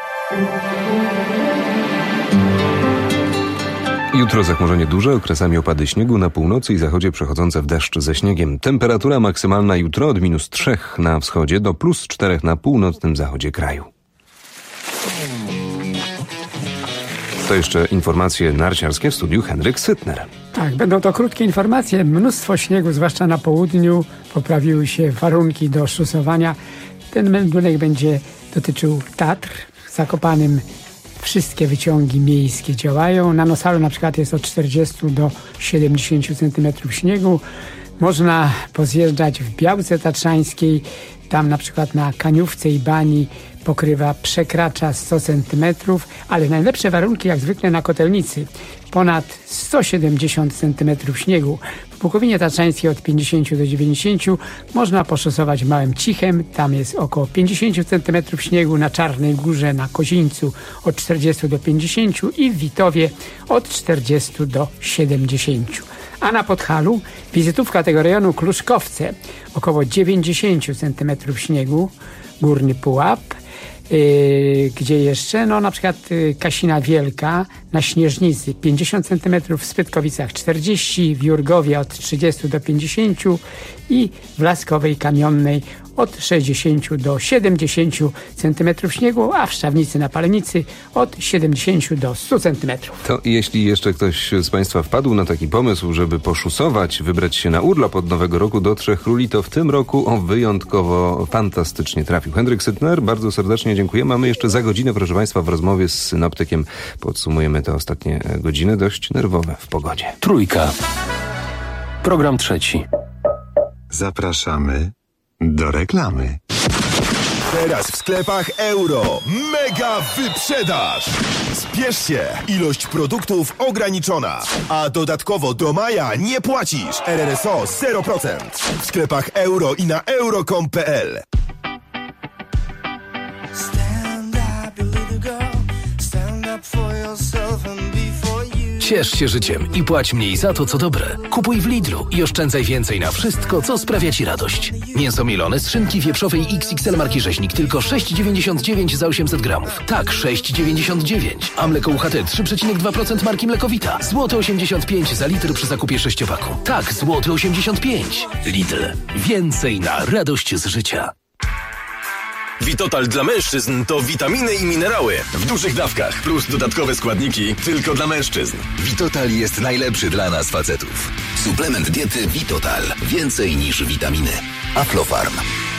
Jutro zachmurzenie duże, okresami opady śniegu na północy i zachodzie przechodzące w deszcz ze śniegiem. Temperatura maksymalna jutro od minus trzech na wschodzie do plus czterech na północnym zachodzie kraju. To jeszcze informacje narciarskie w studiu Henryk Sytner. Tak, będą to krótkie informacje. Mnóstwo śniegu, zwłaszcza na południu. Poprawiły się warunki do szusowania. Ten meldunek będzie dotyczył Tatr. W Zakopanem wszystkie wyciągi miejskie działają. Na Nosalu na przykład jest od czterdziestu do siedemdziesięciu centymetrów śniegu. Można pozjeżdżać w Białce Tatrzańskiej. Tam na przykład na Kaniówce i Bani pokrywa przekracza sto centymetrów, ale najlepsze warunki jak zwykle na Kotelnicy. Ponad sto siedemdziesiąt centymetrów śniegu. W Bukowinie Tatrzańskiej od pięćdziesięciu do dziewięćdziesięciu można poszosować Małym Cichem. Tam jest około pięćdziesiąt centymetrów śniegu. Na Czarnej Górze, na Kozińcu od czterdziestu do pięćdziesięciu i w Witowie od czterdziestu do siedemdziesięciu. A na Podhalu wizytówka tego rejonu Kluszkowce. Około dziewięćdziesiąt centymetrów śniegu. Górny Pułap. Yy, gdzie jeszcze? No na przykład yy, Kasina Wielka na Śnieżnicy pięćdziesiąt centymetrów, w Spytkowicach czterdzieści, w Jurgowie od trzydziestu do pięćdziesięciu i w Laskowej Kamionnej od sześćdziesięciu do siedemdziesięciu centymetrów śniegu, a w Szczawnicy na Palenicy od siedemdziesięciu do stu centymetrów. To jeśli jeszcze ktoś z Państwa wpadł na taki pomysł, żeby poszusować, wybrać się na urlop od Nowego Roku do Trzech Króli, to w tym roku o wyjątkowo fantastycznie trafił. Henryk Sytner, bardzo serdecznie dziękuję. Mamy jeszcze za godzinę, proszę Państwa, w rozmowie z synoptykiem podsumujemy te ostatnie godziny, dość nerwowe w pogodzie. Trójka. Program trzeci. Zapraszamy do reklamy. Teraz w sklepach Euro. Mega wyprzedaż! Spiesz się! Ilość produktów ograniczona. A dodatkowo do maja nie płacisz. R R S O zero procent. W sklepach Euro i na euro kropka com kropka p l. Ciesz się życiem i płać mniej za to, co dobre. Kupuj w Lidlu i oszczędzaj więcej na wszystko, co sprawia Ci radość. Mięso mielone z szynki wieprzowej X X L marki Rzeźnik tylko sześć dziewięćdziesiąt dziewięć za osiemset gramów. Tak, sześć dziewięćdziesiąt dziewięć. A mleko U H T trzy przecinek dwa procent marki Mlekowita. Złoty osiemdziesiąt pięć za litr przy zakupie sześciopaku. Tak, złoty osiemdziesiąt pięć. Lidl. Więcej na radość z życia. Witotal dla mężczyzn to witaminy i minerały w dużych dawkach plus dodatkowe składniki tylko dla mężczyzn. Witotal jest najlepszy dla nas facetów. Suplement diety Witotal. Więcej niż witaminy. Aflofarm.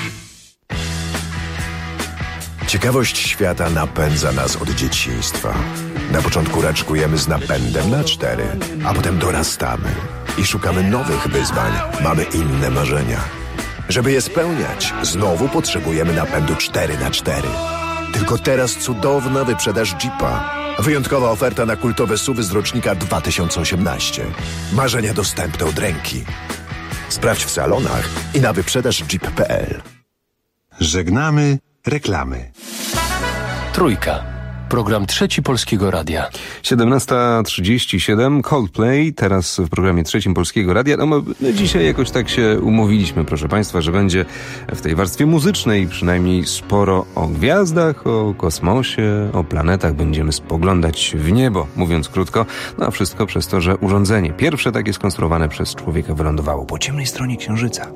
Ciekawość świata napędza nas od dzieciństwa. Na początku raczkujemy z napędem na cztery, a potem dorastamy i szukamy nowych wyzwań. Mamy inne marzenia. Żeby je spełniać, znowu potrzebujemy napędu cztery na cztery. Tylko teraz cudowna wyprzedaż Jeepa. Wyjątkowa oferta na kultowe S U V y z rocznika dwa tysiące osiemnaście. Marzenia dostępne od ręki. Sprawdź w salonach i na wyprzedaż jeep kropka p l. Żegnamy reklamy. Trójka. Program trzeci Polskiego Radia. siedemnasta trzydzieści siedem, Coldplay, teraz w programie trzecim Polskiego Radia. No, my dzisiaj jakoś tak się umówiliśmy, proszę Państwa, że będzie w tej warstwie muzycznej przynajmniej sporo o gwiazdach, o kosmosie, o planetach. Będziemy spoglądać w niebo, mówiąc krótko. No a wszystko przez to, że urządzenie pierwsze takie skonstruowane przez człowieka wylądowało po ciemnej stronie Księżyca.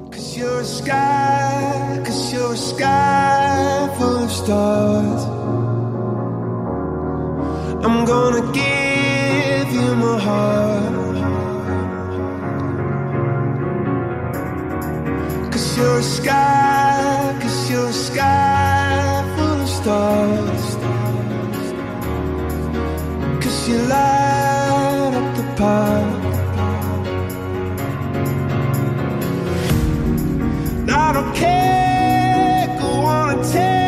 I'm gonna give you my heart, 'cause you're a sky, 'cause you're a sky full of stars, 'cause you light up the park. I don't care, go on and tell.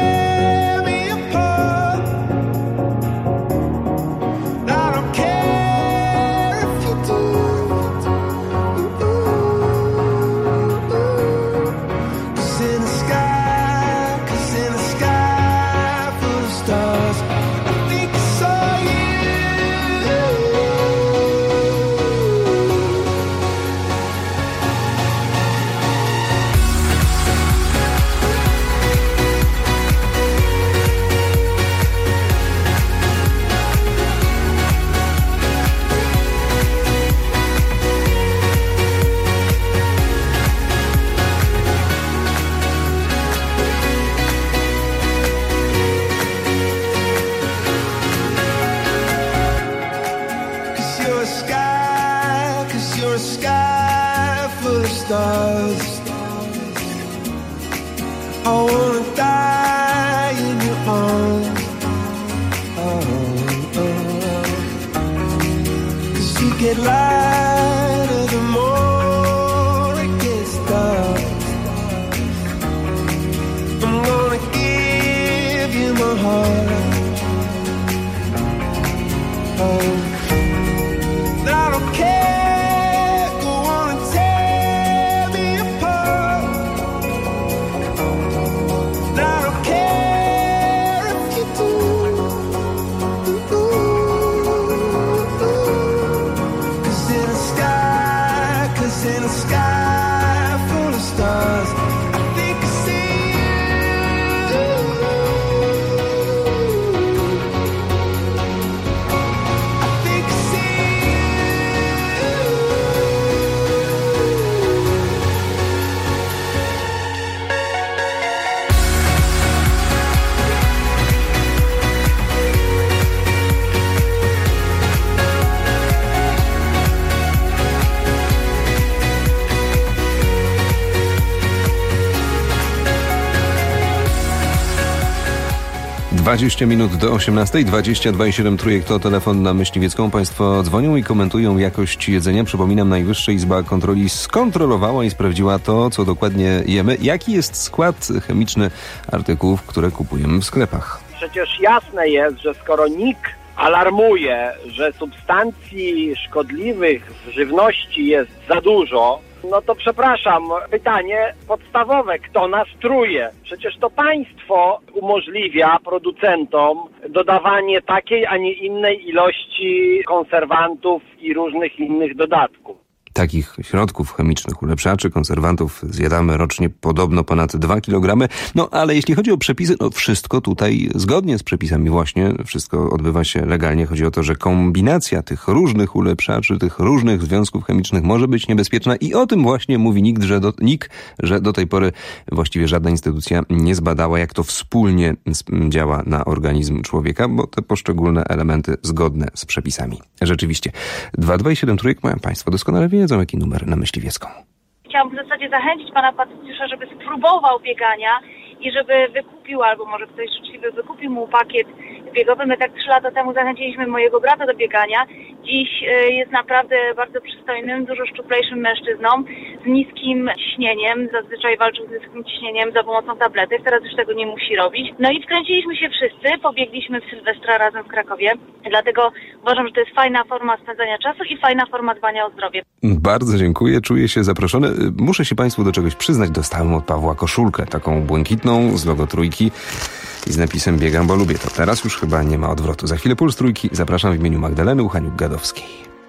dwadzieścia minut do osiemnastej, dwadzieścia dwa i siedem trójek to telefon na Myśliwiecką. Państwo dzwonią i komentują jakość jedzenia. Przypominam, Najwyższa Izba Kontroli skontrolowała i sprawdziła to, co dokładnie jemy. Jaki jest skład chemiczny artykułów, które kupujemy w sklepach? Przecież jasne jest, że skoro N I K alarmuje, że substancji szkodliwych w żywności jest za dużo, no to przepraszam, pytanie podstawowe, kto nas truje? Przecież to państwo umożliwia producentom dodawanie takiej, a nie innej ilości konserwantów i różnych innych dodatków. Takich środków chemicznych, ulepszaczy, konserwantów zjadamy rocznie podobno ponad dwa kilogramy. No ale jeśli chodzi o przepisy, no wszystko tutaj zgodnie z przepisami właśnie, wszystko odbywa się legalnie. Chodzi o to, że kombinacja tych różnych ulepszaczy, tych różnych związków chemicznych może być niebezpieczna i o tym właśnie mówi N I K, że do, N I K, że do tej pory właściwie żadna instytucja nie zbadała, jak to wspólnie działa na organizm człowieka, bo te poszczególne elementy zgodne z przepisami. Rzeczywiście. dwa dwa i siedem trójek mają Państwo doskonale wiedzą, jaki numer na Myśliwiecką. Chciałam w zasadzie zachęcić pana Patrycjusza, żeby spróbował biegania i żeby wykupił, albo może ktoś życzliwy wykupił mu pakiet biegowy. My tak trzy lata temu zachęciliśmy mojego brata do biegania. Dziś jest naprawdę bardzo przystojnym, dużo szczuplejszym mężczyzną z niskim ciśnieniem. Zazwyczaj walczył z niskim ciśnieniem za pomocą tabletek. Teraz już tego nie musi robić. No i wkręciliśmy się wszyscy. Pobiegliśmy w Sylwestra razem w Krakowie. Dlatego uważam, że to jest fajna forma spędzania czasu i fajna forma dbania o zdrowie. Bardzo dziękuję. Czuję się zaproszony. Muszę się Państwu do czegoś przyznać. Dostałem od Pawła koszulkę, taką błękitną z logo Trójki i z napisem Biegam, bo lubię to. Teraz już chyba nie ma odwrotu. Za chwilę Puls Trójki. Zapraszam w imieniu Magdaleny Uchaniuk-Gadowskiej.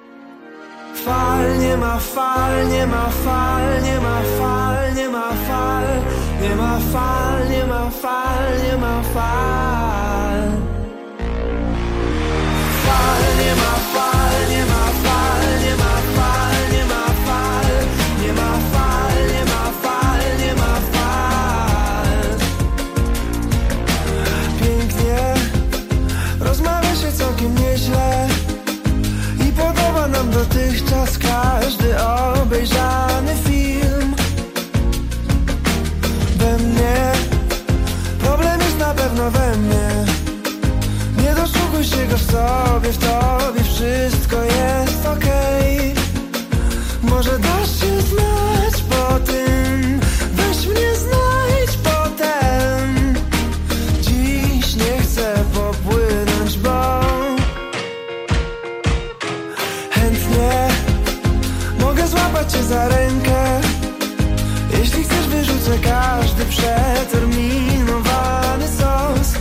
Fal, nie ma fal, nie ma fal, nie ma fal, nie ma fal, nie ma fal, nie ma fal, nie ma fal. Fal, nie ma fal, nie ma fal, nie ma fal, nie ma fal, nie ma fal, nie ma fal, nie ma fal. Pięknie, rozmawia się całkiem nieźle i podoba nam dotychczas każdy obejrzany film. We mnie, problem jest na pewno we mnie. Nie doszukuj się go w sobie, w tobie wszystko jest okej. Może dasz się znać po tym, weź mnie znajdź potem. Dziś nie chcę popłynąć, bo chętnie mogę złapać cię za rękę. Jeśli chcesz, wyrzucę każdy przeterminowany sos.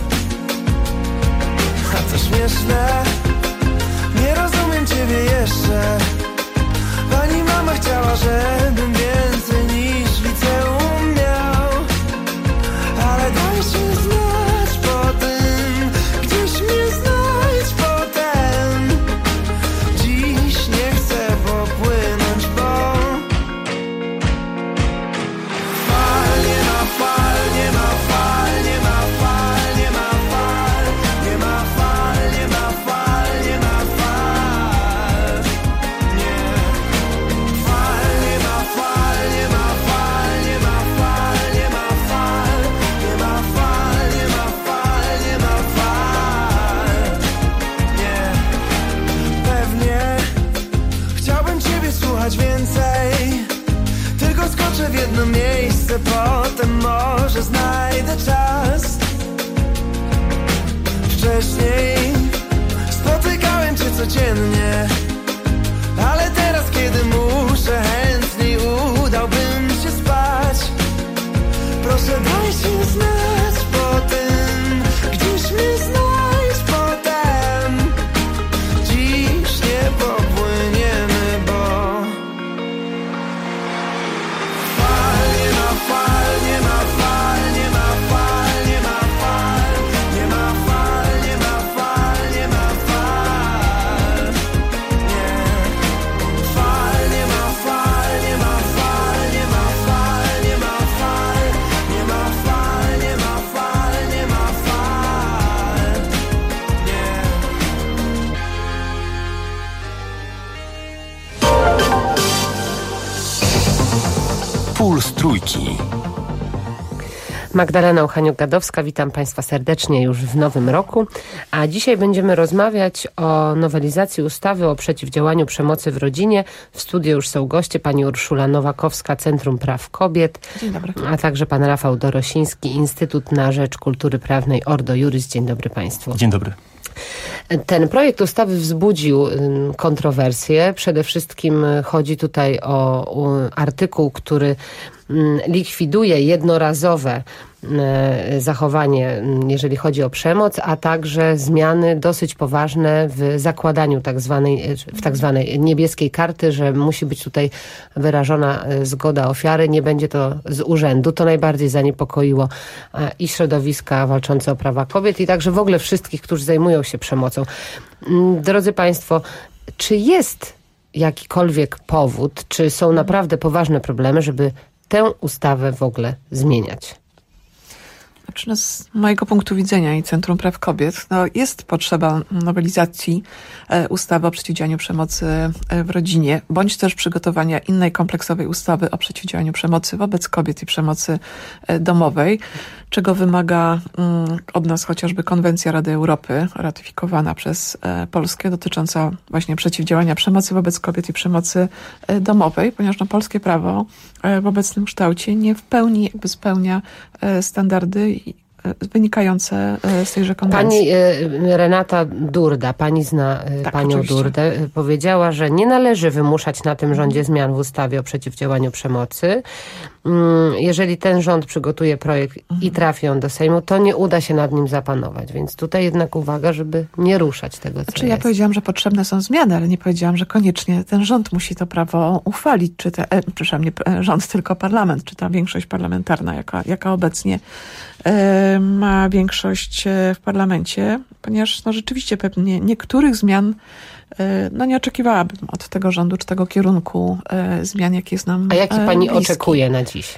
A to śmieszne, nie rozumiem ciebie jeszcze. Pani mama chciała, żebym więcej niż liceum miał. Ale daj się znać po tym, gdzieś mnie znajdź potem. Dziś nie chcę popłynąć, bo fal, nie ma fal, nie ma fal, nie ma fal, nie ma fal, nie ma fal, nie ma fal, nie ma fal. Nie. Fal, nie ma fal, nie ma fal, nie ma fal, nie ma fal, nie ma fal, nie ma fal, nie ma fal. Nie. Pewnie chciałbym ciebie słuchać więcej. Tylko skoczę w jedno miejsce, potem może znajdę czas. Wcześniej spotykałem cię codziennie, ale teraz, kiedy muszę, chętniej udałbym się spać. Proszę, daj się znać po tym, gdzieś mnie znajdź potem. Dziś nie popłyniemy, bo fal, nie ma fal, nie ma fal, nie ma fal, nie ma fal, nie ma fal, nie ma fal, nie ma fal. Nie. Fal, nie ma fal, nie ma fal, nie ma fal, nie ma fal, nie ma fal, nie ma fal, nie ma fal. Nie. Puls Trójki. Magdalena Uchaniuk-Gadowska, witam Państwa serdecznie już w nowym roku, a dzisiaj będziemy rozmawiać o nowelizacji ustawy o przeciwdziałaniu przemocy w rodzinie. W studiu już są goście, pani Urszula Nowakowska, Centrum Praw Kobiet, Dzień dobry. A także pan Rafał Dorosiński, Instytut na Rzecz Kultury Prawnej Ordo Iuris. Dzień dobry Państwu. Dzień dobry. Ten projekt ustawy wzbudził kontrowersje. Przede wszystkim chodzi tutaj o, o artykuł, który likwiduje jednorazowe zachowanie, jeżeli chodzi o przemoc, a także zmiany dosyć poważne w zakładaniu tak zwanej, w tak zwanej niebieskiej karty, że musi być tutaj wyrażona zgoda ofiary. Nie będzie to z urzędu. To najbardziej zaniepokoiło i środowiska walczące o prawa kobiet, i także w ogóle wszystkich, którzy zajmują się przemocą. Drodzy Państwo, czy jest jakikolwiek powód, czy są naprawdę poważne problemy, żeby tę ustawę w ogóle zmieniać? Znaczy, no, z mojego punktu widzenia i Centrum Praw Kobiet, no, jest potrzeba nowelizacji e, ustawy o przeciwdziałaniu przemocy e, w rodzinie, bądź też przygotowania innej kompleksowej ustawy o przeciwdziałaniu przemocy wobec kobiet i przemocy e, domowej, czego wymaga mm, od nas chociażby Konwencja Rady Europy, ratyfikowana przez e, Polskę, dotycząca właśnie przeciwdziałania przemocy wobec kobiet i przemocy e, domowej, ponieważ no, polskie prawo e, w obecnym kształcie nie w pełni jakby spełnia e, standardy wynikające z tejże konwencji. Pani Renata Durda, pani zna tak, panią oczywiście. Durdę, powiedziała, że nie należy wymuszać na tym rządzie zmian w ustawie o przeciwdziałaniu przemocy. Jeżeli ten rząd przygotuje projekt i trafi on do Sejmu, to nie uda się nad nim zapanować. Więc tutaj jednak uwaga, żeby nie ruszać tego, co znaczy, jest. Ja powiedziałam, że potrzebne są zmiany, ale nie powiedziałam, że koniecznie ten rząd musi to prawo uchwalić, czy te, e, przepraszam, nie rząd, tylko parlament, czy ta większość parlamentarna, jaka, jaka obecnie e, ma większość w parlamencie, ponieważ no, rzeczywiście pewnie niektórych zmian e, no nie oczekiwałabym od tego rządu, czy tego kierunku e, zmian, jaki jest nam A jaki pani bliski. oczekuje na dziś?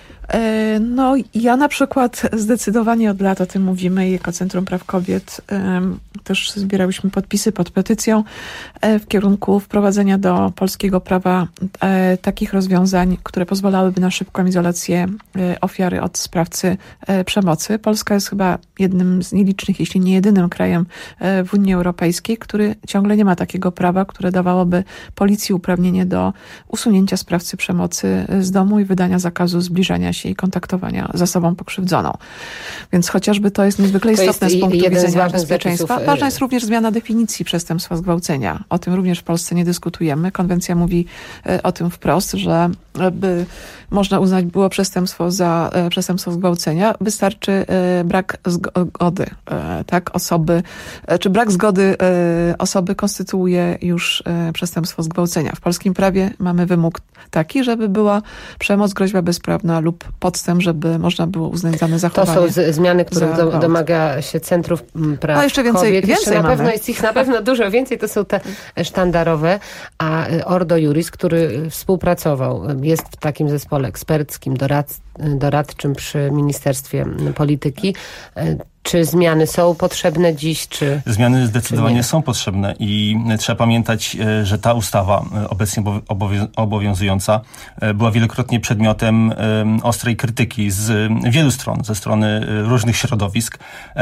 No ja na przykład zdecydowanie od lat o tym mówimy i jako Centrum Praw Kobiet też zbierałyśmy podpisy pod petycją w kierunku wprowadzenia do polskiego prawa takich rozwiązań, które pozwalałyby na szybką izolację ofiary od sprawcy przemocy. Polska jest chyba jednym z nielicznych, jeśli nie jedynym krajem w Unii Europejskiej, który ciągle nie ma takiego prawa, które dawałoby policji uprawnienie do usunięcia sprawcy przemocy z domu i wydania zakazu zbliżania się i kontaktowania z osobą pokrzywdzoną. Więc chociażby to jest niezwykle to istotne jest z punktu widzenia bezpieczeństwa. Zapisów. Ważna jest również zmiana definicji przestępstwa zgwałcenia. O tym również w Polsce nie dyskutujemy. Konwencja mówi o tym wprost, że by można uznać było przestępstwo za przestępstwo zgwałcenia, wystarczy brak zgody, tak, osoby, czy brak zgody osoby konstytuuje już przestępstwo zgwałcenia. W polskim prawie mamy wymóg taki, żeby była przemoc, groźba bezprawna lub podstęp, żeby można było uznać dane zachowanie. To są zmiany, których do, domaga się Centrum Praw no, jeszcze więcej, Kobiet. Więcej jeszcze na mamy. pewno jest ich na pewno dużo więcej, to są te sztandarowe, a Ordo Iuris, który współpracował, jest w takim zespole eksperckim, dorad, doradczym przy Ministerstwie Polityki. Czy zmiany są potrzebne dziś, czy Zmiany zdecydowanie czy są potrzebne i trzeba pamiętać, że ta ustawa obecnie obowiązująca była wielokrotnie przedmiotem ostrej krytyki z wielu stron, ze strony różnych środowisk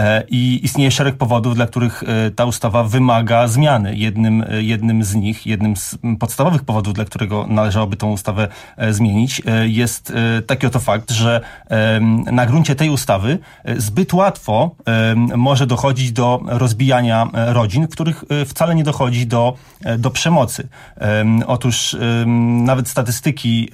i istnieje szereg powodów, dla których ta ustawa wymaga zmiany. Jednym, jednym z nich, jednym z podstawowych powodów, dla którego należałoby tą ustawę zmienić, jest taki oto fakt, że na gruncie tej ustawy zbyt łatwo może dochodzić do rozbijania rodzin, w których wcale nie dochodzi do, do przemocy. Otóż nawet statystyki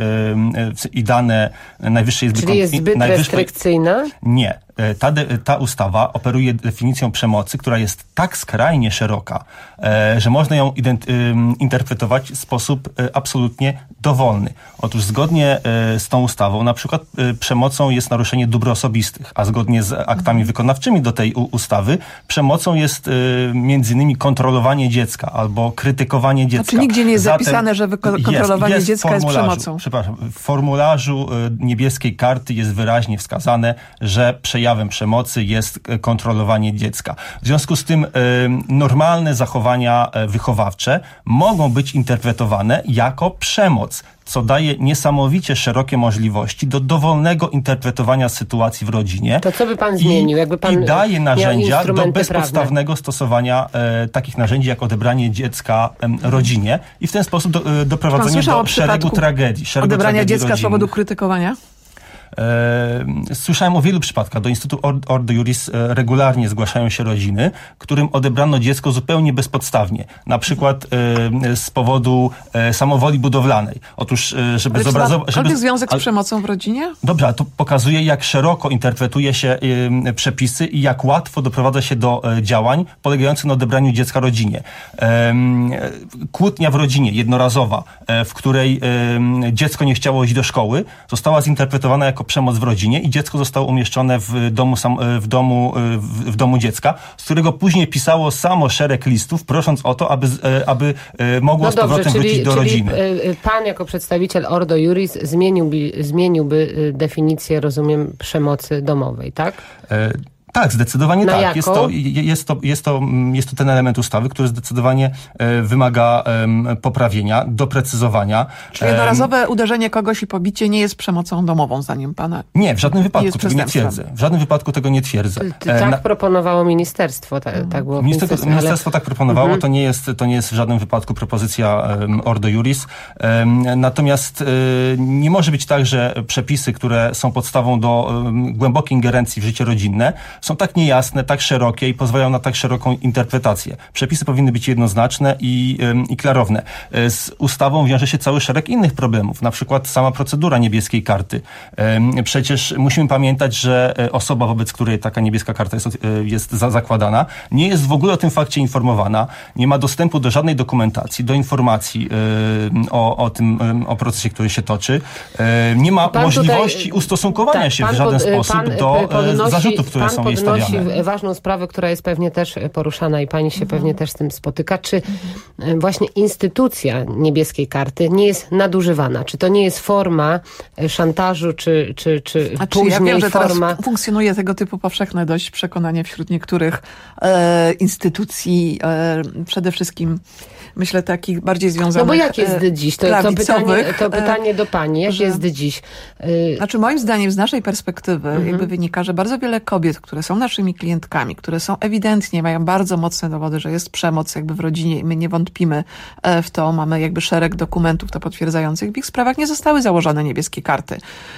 i dane Najwyższej Izby Czyli jest zbyt Najwyższej... restrykcyjna? Nie. Ta, ta ustawa operuje definicją przemocy, która jest tak skrajnie szeroka, że można ją interpretować w sposób absolutnie dowolny. Otóż zgodnie z tą ustawą na przykład przemocą jest naruszenie dóbr osobistych, a zgodnie z aktami wykonawczymi do tej ustawy przemocą jest między innymi kontrolowanie dziecka albo krytykowanie dziecka. Znaczy nigdzie nie jest Zatem zapisane, że kontrolowanie jest, dziecka jest przemocą. Przepraszam, w formularzu niebieskiej karty jest wyraźnie wskazane, że przejęcie przejawem przemocy jest kontrolowanie dziecka. W związku z tym normalne zachowania wychowawcze mogą być interpretowane jako przemoc, co daje niesamowicie szerokie możliwości do dowolnego interpretowania sytuacji w rodzinie. To co by pan I, zmienił? Jakby pan I daje narzędzia do bezpodstawnego prawne. stosowania e, takich narzędzi, jak odebranie dziecka e, rodzinie i w ten sposób do, e, doprowadzenie do szeregu tragedii. Szeregu Odebrania tragedii dziecka z rodzinnych. powodu krytykowania? E, słyszałem o wielu przypadkach. Do Instytutu Ordo Iuris e, regularnie zgłaszają się rodziny, którym odebrano dziecko zupełnie bezpodstawnie. Na przykład e, z powodu e, samowoli budowlanej. Otóż, e, żeby Ale zobrazować... Czy ma związek z przemocą w rodzinie? Dobrze, ale to pokazuje, jak szeroko interpretuje się y, przepisy i jak łatwo doprowadza się do y, działań polegających na odebraniu dziecka rodzinie. Ym, kłótnia w rodzinie, jednorazowa, y, w której y, dziecko nie chciało iść do szkoły, została zinterpretowana jako przemoc w rodzinie i dziecko zostało umieszczone w domu, sam, w domu, w, w domu dziecka, z którego później pisało samo szereg listów, prosząc o to, aby, y, aby y, mogło No z powrotem dobrze, czyli, wrócić do czyli rodziny. pan jako przedstawiciel Ordo Iuris zmieniłby, zmieniłby definicję, rozumiem, przemocy domowej, tak? E, Tak, zdecydowanie Na tak. jaką? Jest to, jest, to, jest, to, jest to ten element ustawy, który zdecydowanie e, wymaga e, poprawienia, doprecyzowania. Czyli jednorazowe uderzenie kogoś i pobicie nie jest przemocą domową, zdaniem pana? Nie, w żadnym wypadku jest tego nie twierdzę. W żadnym wypadku tego nie twierdzę. Tak E, na, proponowało ministerstwo, tak, tak było w Ministerstwo, ministerstwie, ministerstwo ale... tak proponowało, Mhm. to, nie jest, to nie jest w żadnym wypadku propozycja um, Ordo Iuris. Um, natomiast um, nie może być tak, że przepisy, które są podstawą do um, głębokiej ingerencji w życie rodzinne, są tak niejasne, tak szerokie i pozwalają na tak szeroką interpretację. Przepisy powinny być jednoznaczne i, um, i klarowne. Z ustawą wiąże się cały szereg innych problemów, na przykład sama procedura niebieskiej karty. Um, przecież musimy pamiętać, że osoba, wobec której taka niebieska karta jest, jest za, zakładana, nie jest w ogóle o tym fakcie informowana, nie ma dostępu do żadnej dokumentacji, do informacji y, o, o tym, y, o procesie, który się toczy. Y, nie ma Pan możliwości tutaj, ustosunkowania tak, się w pan żaden pod, sposób pan do podnosi, zarzutów, które pan są jej podnosi stawiane. ważną sprawę, która jest pewnie też poruszana i pani się pewnie też z tym spotyka. Czy właśnie instytucja niebieskiej karty nie jest nadużywana? Czy to nie jest forma szantażu, czy, czy, czy A czy później ja wiem, że forma... teraz funkcjonuje tego typu powszechne dość przekonanie wśród niektórych e, instytucji, e, przede wszystkim myślę takich bardziej związanych. No bo jak jest dziś? To, to, pytanie, to pytanie do pani. Jak że, jest dziś? Znaczy moim zdaniem z naszej perspektywy Mhm. jakby wynika, że bardzo wiele kobiet, które są naszymi klientkami, które są ewidentnie, mają bardzo mocne dowody, że jest przemoc jakby w rodzinie i my nie wątpimy w to, mamy jakby szereg dokumentów to potwierdzających, w ich sprawach nie zostały założone niebieskie karty.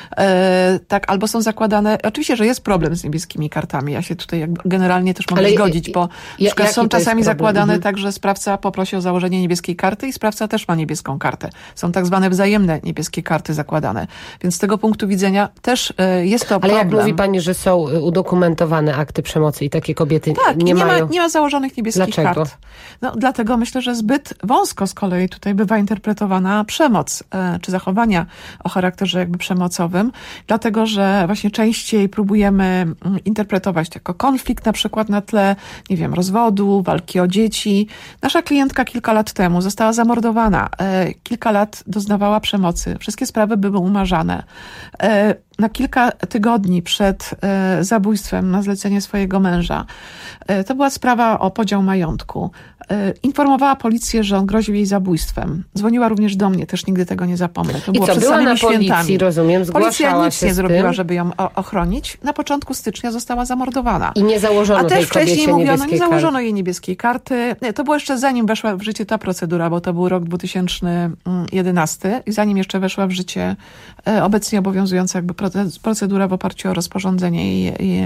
E, tak, albo są zakładane, oczywiście, że jest problem z niebieskimi kartami, ja się tutaj jakby generalnie też mogę Ale zgodzić, bo ja, na są czasami zakładane mhm. tak, że sprawca poprosi o założenie niebieskiej karty i sprawca też ma niebieską kartę. Są tak zwane wzajemne niebieskie karty zakładane. Więc z tego punktu widzenia też e, jest to Ale problem. jak mówi pani, że są udokumentowane akty przemocy i takie kobiety tak, nie, nie mają... Ma, nie ma założonych niebieskich Dlaczego? kart. No, dlatego myślę, że zbyt wąsko z kolei tutaj bywa interpretowana przemoc, e, czy zachowania o charakterze jakby przemocowym, dlatego, że właśnie częściej próbujemy mm, interpretować to jako konflikt na przykład na tle, nie wiem, rozwodu, walki o dzieci. Nasza klientka kilka lat temu została zamordowana. E, kilka lat doznawała przemocy. Wszystkie sprawy były umarzane. E, na kilka tygodni przed e, zabójstwem na zlecenie swojego męża. E, to była sprawa o podział majątku. E, informowała policję, że on groził jej zabójstwem. Dzwoniła również do mnie, też nigdy tego nie zapomnę. To I było co, przed była samymi na policji, świętami. rozumiem, zgłaszała Policja nic się nie z zrobiła, tym. żeby ją o- ochronić. Na początku stycznia została zamordowana. I nie założono A tej też wcześniej kobiecie mówiono, niebieskiej nie założono karty. jej niebieskiej karty. Nie, to było jeszcze zanim weszła w życie ta procedura, bo to był rok dwa tysiące jedenasty i zanim jeszcze weszła w życie e, obecnie obowiązująca jakby proce- procedura w oparciu o rozporządzenie i, i,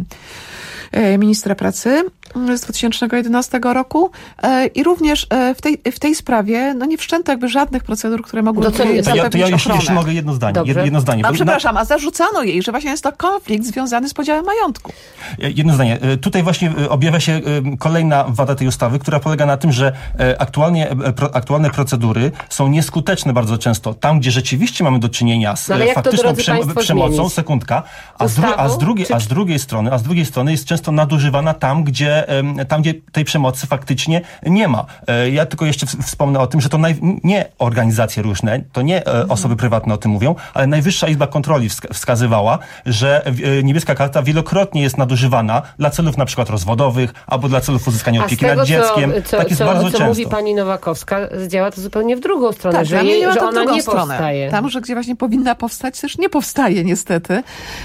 e, ministra pracy z dwa tysiące jedenastego roku e, i również e, w tej, w tej sprawie no nie wszczęto jakby żadnych procedur, które mogłyby To ja, zapewnić to ja jeszcze, ochronę. jeszcze mogę jedno zdanie. Dobrze. Jedno zdanie A bo przepraszam, a zarzucano jej, że właśnie jest to konflikt związany z podziałem majątku. Jedno zdanie. Tutaj właśnie objawia się kolejna wada tej ustawy, która polega na tym, że aktualnie, aktualne procedury są nieskuteczne bardzo często. Tam, gdzie rzeczywiście mamy do czynienia z no, faktyczną to, przem- przemocą, zmienić? sekundka, a z, dru- a, z drugiej, a z drugiej strony, a z drugiej strony jest często często nadużywana tam, gdzie, tam, gdzie tej przemocy faktycznie nie ma. Ja tylko jeszcze wspomnę o tym, że to naj, nie organizacje różne, to nie osoby prywatne o tym mówią, ale Najwyższa Izba Kontroli wskazywała, że niebieska karta wielokrotnie jest nadużywana dla celów na przykład rozwodowych, albo dla celów uzyskania opieki tego, nad dzieckiem. Co, co, tak jest co, bardzo co często. mówi pani Nowakowska, działa to zupełnie w drugą stronę, Tak, że, jej, że że ona nie stronę. powstaje. Tam, że gdzie właśnie powinna powstać, też nie powstaje niestety.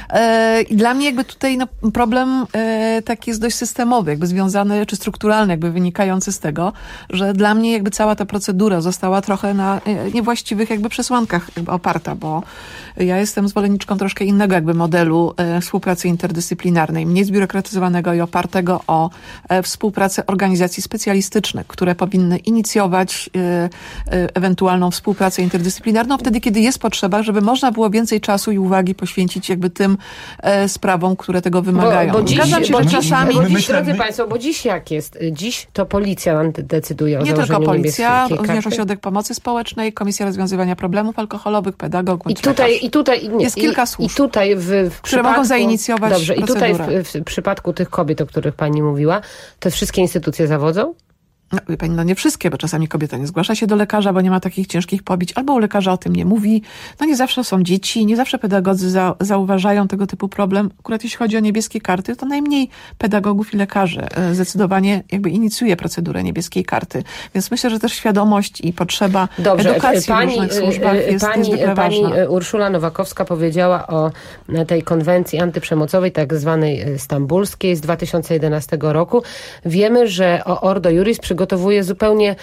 E, I dla mnie jakby tutaj no, problem e, taki jest dość systemowy, jakby związany, czy strukturalny, jakby wynikający z tego, że dla mnie jakby cała ta procedura została trochę na e, niewłaściwych jakby przesłankach jakby oparta, bo ja jestem zwolenniczką troszkę innego jakby modelu e, współpracy interdyscyplinarnej, mniej zbiurokratyzowanego i opartego o e, współpracę organizacji specjalistycznych, które powinny inicjować e, e, ewentualną współpracę interdyscyplinarną wtedy, kiedy jest potrzeba, żeby można było więcej czasu i uwagi poświęcić jakby tym e, sprawom, które tego wymagają. Bo, bo dziś, Zgadzam się, bo że dziś, czasami... Bo dziś, myślę, drodzy my... Państwo, bo dziś jak jest? Dziś to policja decyduje o Nie tylko założeniu policja, niebieskiej również karty. Ośrodek Pomocy Społecznej, Komisja Rozwiązywania Problemów Alkoholowych, pedagog, I tutaj, i tutaj, nie, jest kilka służb, i, i tutaj w, w które mogą przypadku, zainicjować Dobrze, procedurę. i tutaj w, w przypadku tych kobiet, o których pani mówiła, te wszystkie instytucje zawodzą? No, wie pani, no nie wszystkie, bo czasami kobieta nie zgłasza się do lekarza, bo nie ma takich ciężkich pobić, albo u lekarza o tym nie mówi. No nie zawsze są dzieci, nie zawsze pedagodzy za, zauważają tego typu problem. Akurat jeśli chodzi o niebieskie karty, to najmniej pedagogów i lekarzy zdecydowanie jakby inicjuje procedurę niebieskiej karty. Więc myślę, że też świadomość i potrzeba Dobrze, edukacji pani, w różnych służbach jest pani, niezwykle pani ważna. Urszula Nowakowska powiedziała o tej konwencji antyprzemocowej, tak zwanej stambulskiej z dwa tysiące jedenastego roku. Wiemy, że Ordo Iuris przygotowuje zupełnie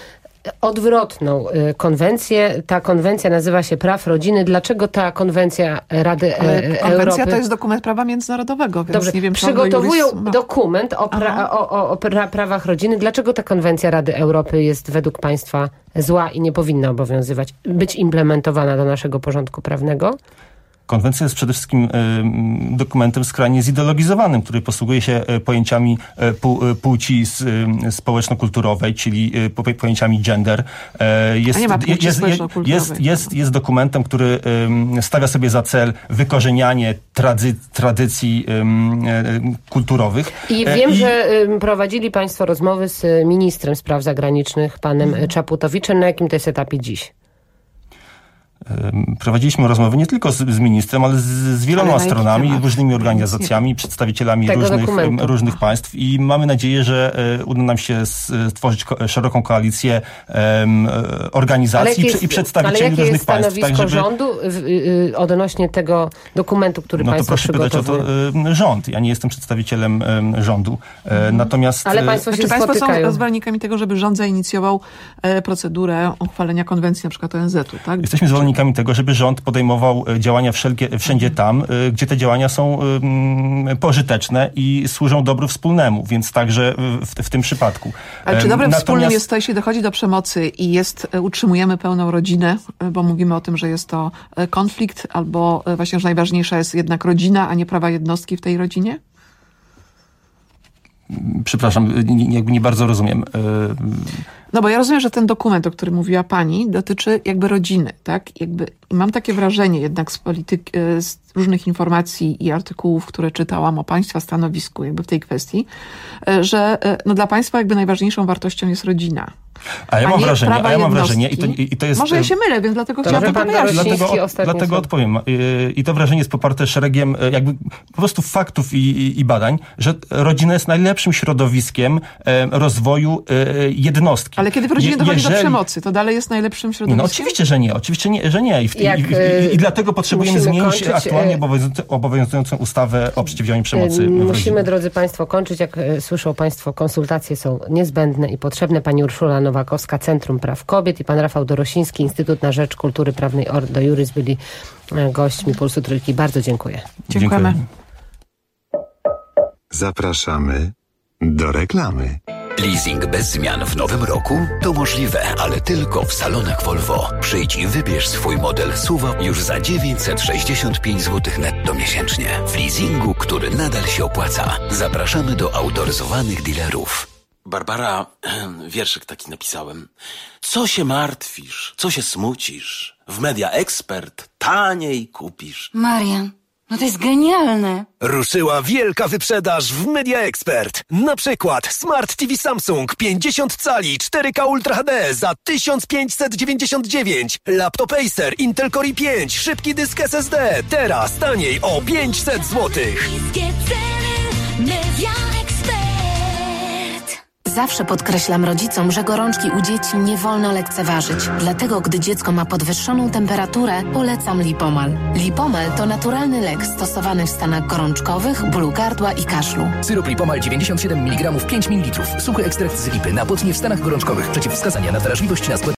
odwrotną konwencję. Ta konwencja nazywa się Praw Rodziny. Dlaczego ta konwencja Rady Ale Europy... konwencja to jest dokument prawa międzynarodowego, więc Dobrze, nie wiem, czy przygotowują Ordo Iuris ma... dokument o, pra, o, o, o pra, prawach rodziny. Dlaczego ta konwencja Rady Europy jest według państwa zła i nie powinna obowiązywać, być implementowana do naszego porządku prawnego? Konwencja jest przede wszystkim y, dokumentem skrajnie zideologizowanym, który posługuje się y, pojęciami y, pu, y, płci s, y, społeczno-kulturowej, czyli y, po, pojęciami gender. Y, jest, A nie ma płci jest, społeczno-kulturowej. jest, jest, jest dokumentem, który y, stawia sobie za cel wykorzenianie tradzy, tradycji y, y, kulturowych. I wiem, I... że y, prowadzili państwo rozmowy z ministrem spraw zagranicznych, panem hmm. Czaputowiczem. Na jakim to jest etapie dziś? Prowadziliśmy rozmowy nie tylko z, z ministrem, ale z, z wieloma ale stronami, różnymi organizacjami, przedstawicielami różnych, różnych państw i mamy nadzieję, że uda nam się stworzyć ko- szeroką koalicję um, organizacji jest, i przedstawicieli różnych państw. Ale jakie jest stanowisko tak, żeby... rządu w, y, odnośnie tego dokumentu, który no państwo przygotowuje? No to proszę pytać o to y, rząd. Ja nie jestem przedstawicielem y, rządu. Y, mhm. Natomiast... Ale państwo się znaczy, spotykają. Państwo są zwolennikami tego, żeby rząd zainicjował e, procedurę uchwalenia konwencji na przykład O N Z-u, tak? Jesteśmy zwolennikami tego, żeby rząd podejmował działania wszelkie, wszędzie tam, gdzie te działania są um, pożyteczne i służą dobru wspólnemu, więc także w, w tym przypadku. Ale czy dobrem Natomiast... wspólnym jest to, jeśli dochodzi do przemocy i jest, utrzymujemy pełną rodzinę, bo mówimy o tym, że jest to konflikt, albo właśnie, że najważniejsza jest jednak rodzina, a nie prawa jednostki w tej rodzinie? Przepraszam, jakby nie bardzo rozumiem. No bo ja rozumiem, że ten dokument, o którym mówiła pani, dotyczy jakby rodziny, tak? Jakby, i mam takie wrażenie jednak z, polityk, z różnych informacji i artykułów, które czytałam o państwa stanowisku jakby w tej kwestii, że no dla państwa jakby najważniejszą wartością jest rodzina. A ja mam wrażenie, a ja mam wrażenie i to, i to jest... Może ja się mylę, więc dlatego to chciałam to wyjaśnić. Dlatego, dlatego odpowiem. I to wrażenie jest poparte szeregiem jakby po prostu faktów i, i, i badań, że rodzina jest najlepszym środowiskiem rozwoju jednostki. Ale kiedy w rodzinie Je, dochodzi jeżeli... do przemocy, to dalej jest najlepszym środowiskiem? No oczywiście, że nie. Oczywiście, nie, że nie. I, w, Jak, i, i, i, i dlatego potrzebujemy zmienić kończyć, aktualnie obowiązującą, obowiązującą ustawę o przeciwdziałaniu przemocy w Musimy, rodzinie. drodzy państwo, kończyć. Jak słyszą państwo, konsultacje są niezbędne i potrzebne. Pani Urszula Nowakowska, Centrum Praw Kobiet, i pan Rafał Dorosiński, Instytut na Rzecz Kultury Prawnej Ordo Iuris, byli gośćmi Pulsu Trójki. Bardzo dziękuję. Dziękujemy. Zapraszamy do reklamy. Leasing bez zmian w nowym roku? To możliwe, ale tylko w salonach Volvo. Przyjdź i wybierz swój model S U V już za dziewięćset sześćdziesiąt pięć złotych netto miesięcznie. W leasingu, który nadal się opłaca. Zapraszamy do autoryzowanych dealerów. Barbara, wierszyk taki napisałem. Co się martwisz, co się smucisz? W Media Expert taniej kupisz. Marian, No to jest genialne. Ruszyła wielka wyprzedaż w Media Expert. Na przykład Smart T V Samsung pięćdziesiąt cali cztery K Ultra H D za tysiąc pięćset dziewięćdziesiąt dziewięć. Laptop Acer Intel Core i pięć, szybki dysk S S D. Teraz taniej o pięćset złotych. Media Expert. Zawsze podkreślam rodzicom, że gorączki u dzieci nie wolno lekceważyć. Dlatego, gdy dziecko ma podwyższoną temperaturę, polecam Lipomal. Lipomal to naturalny lek stosowany w stanach gorączkowych, bólu gardła i kaszlu. Syrop Lipomal dziewięćdziesiąt siedem miligramów pięć mililitrów. Suchy ekstrakt z lipy na potnie w stanach gorączkowych. Przeciwwskazania na wrażliwość na skład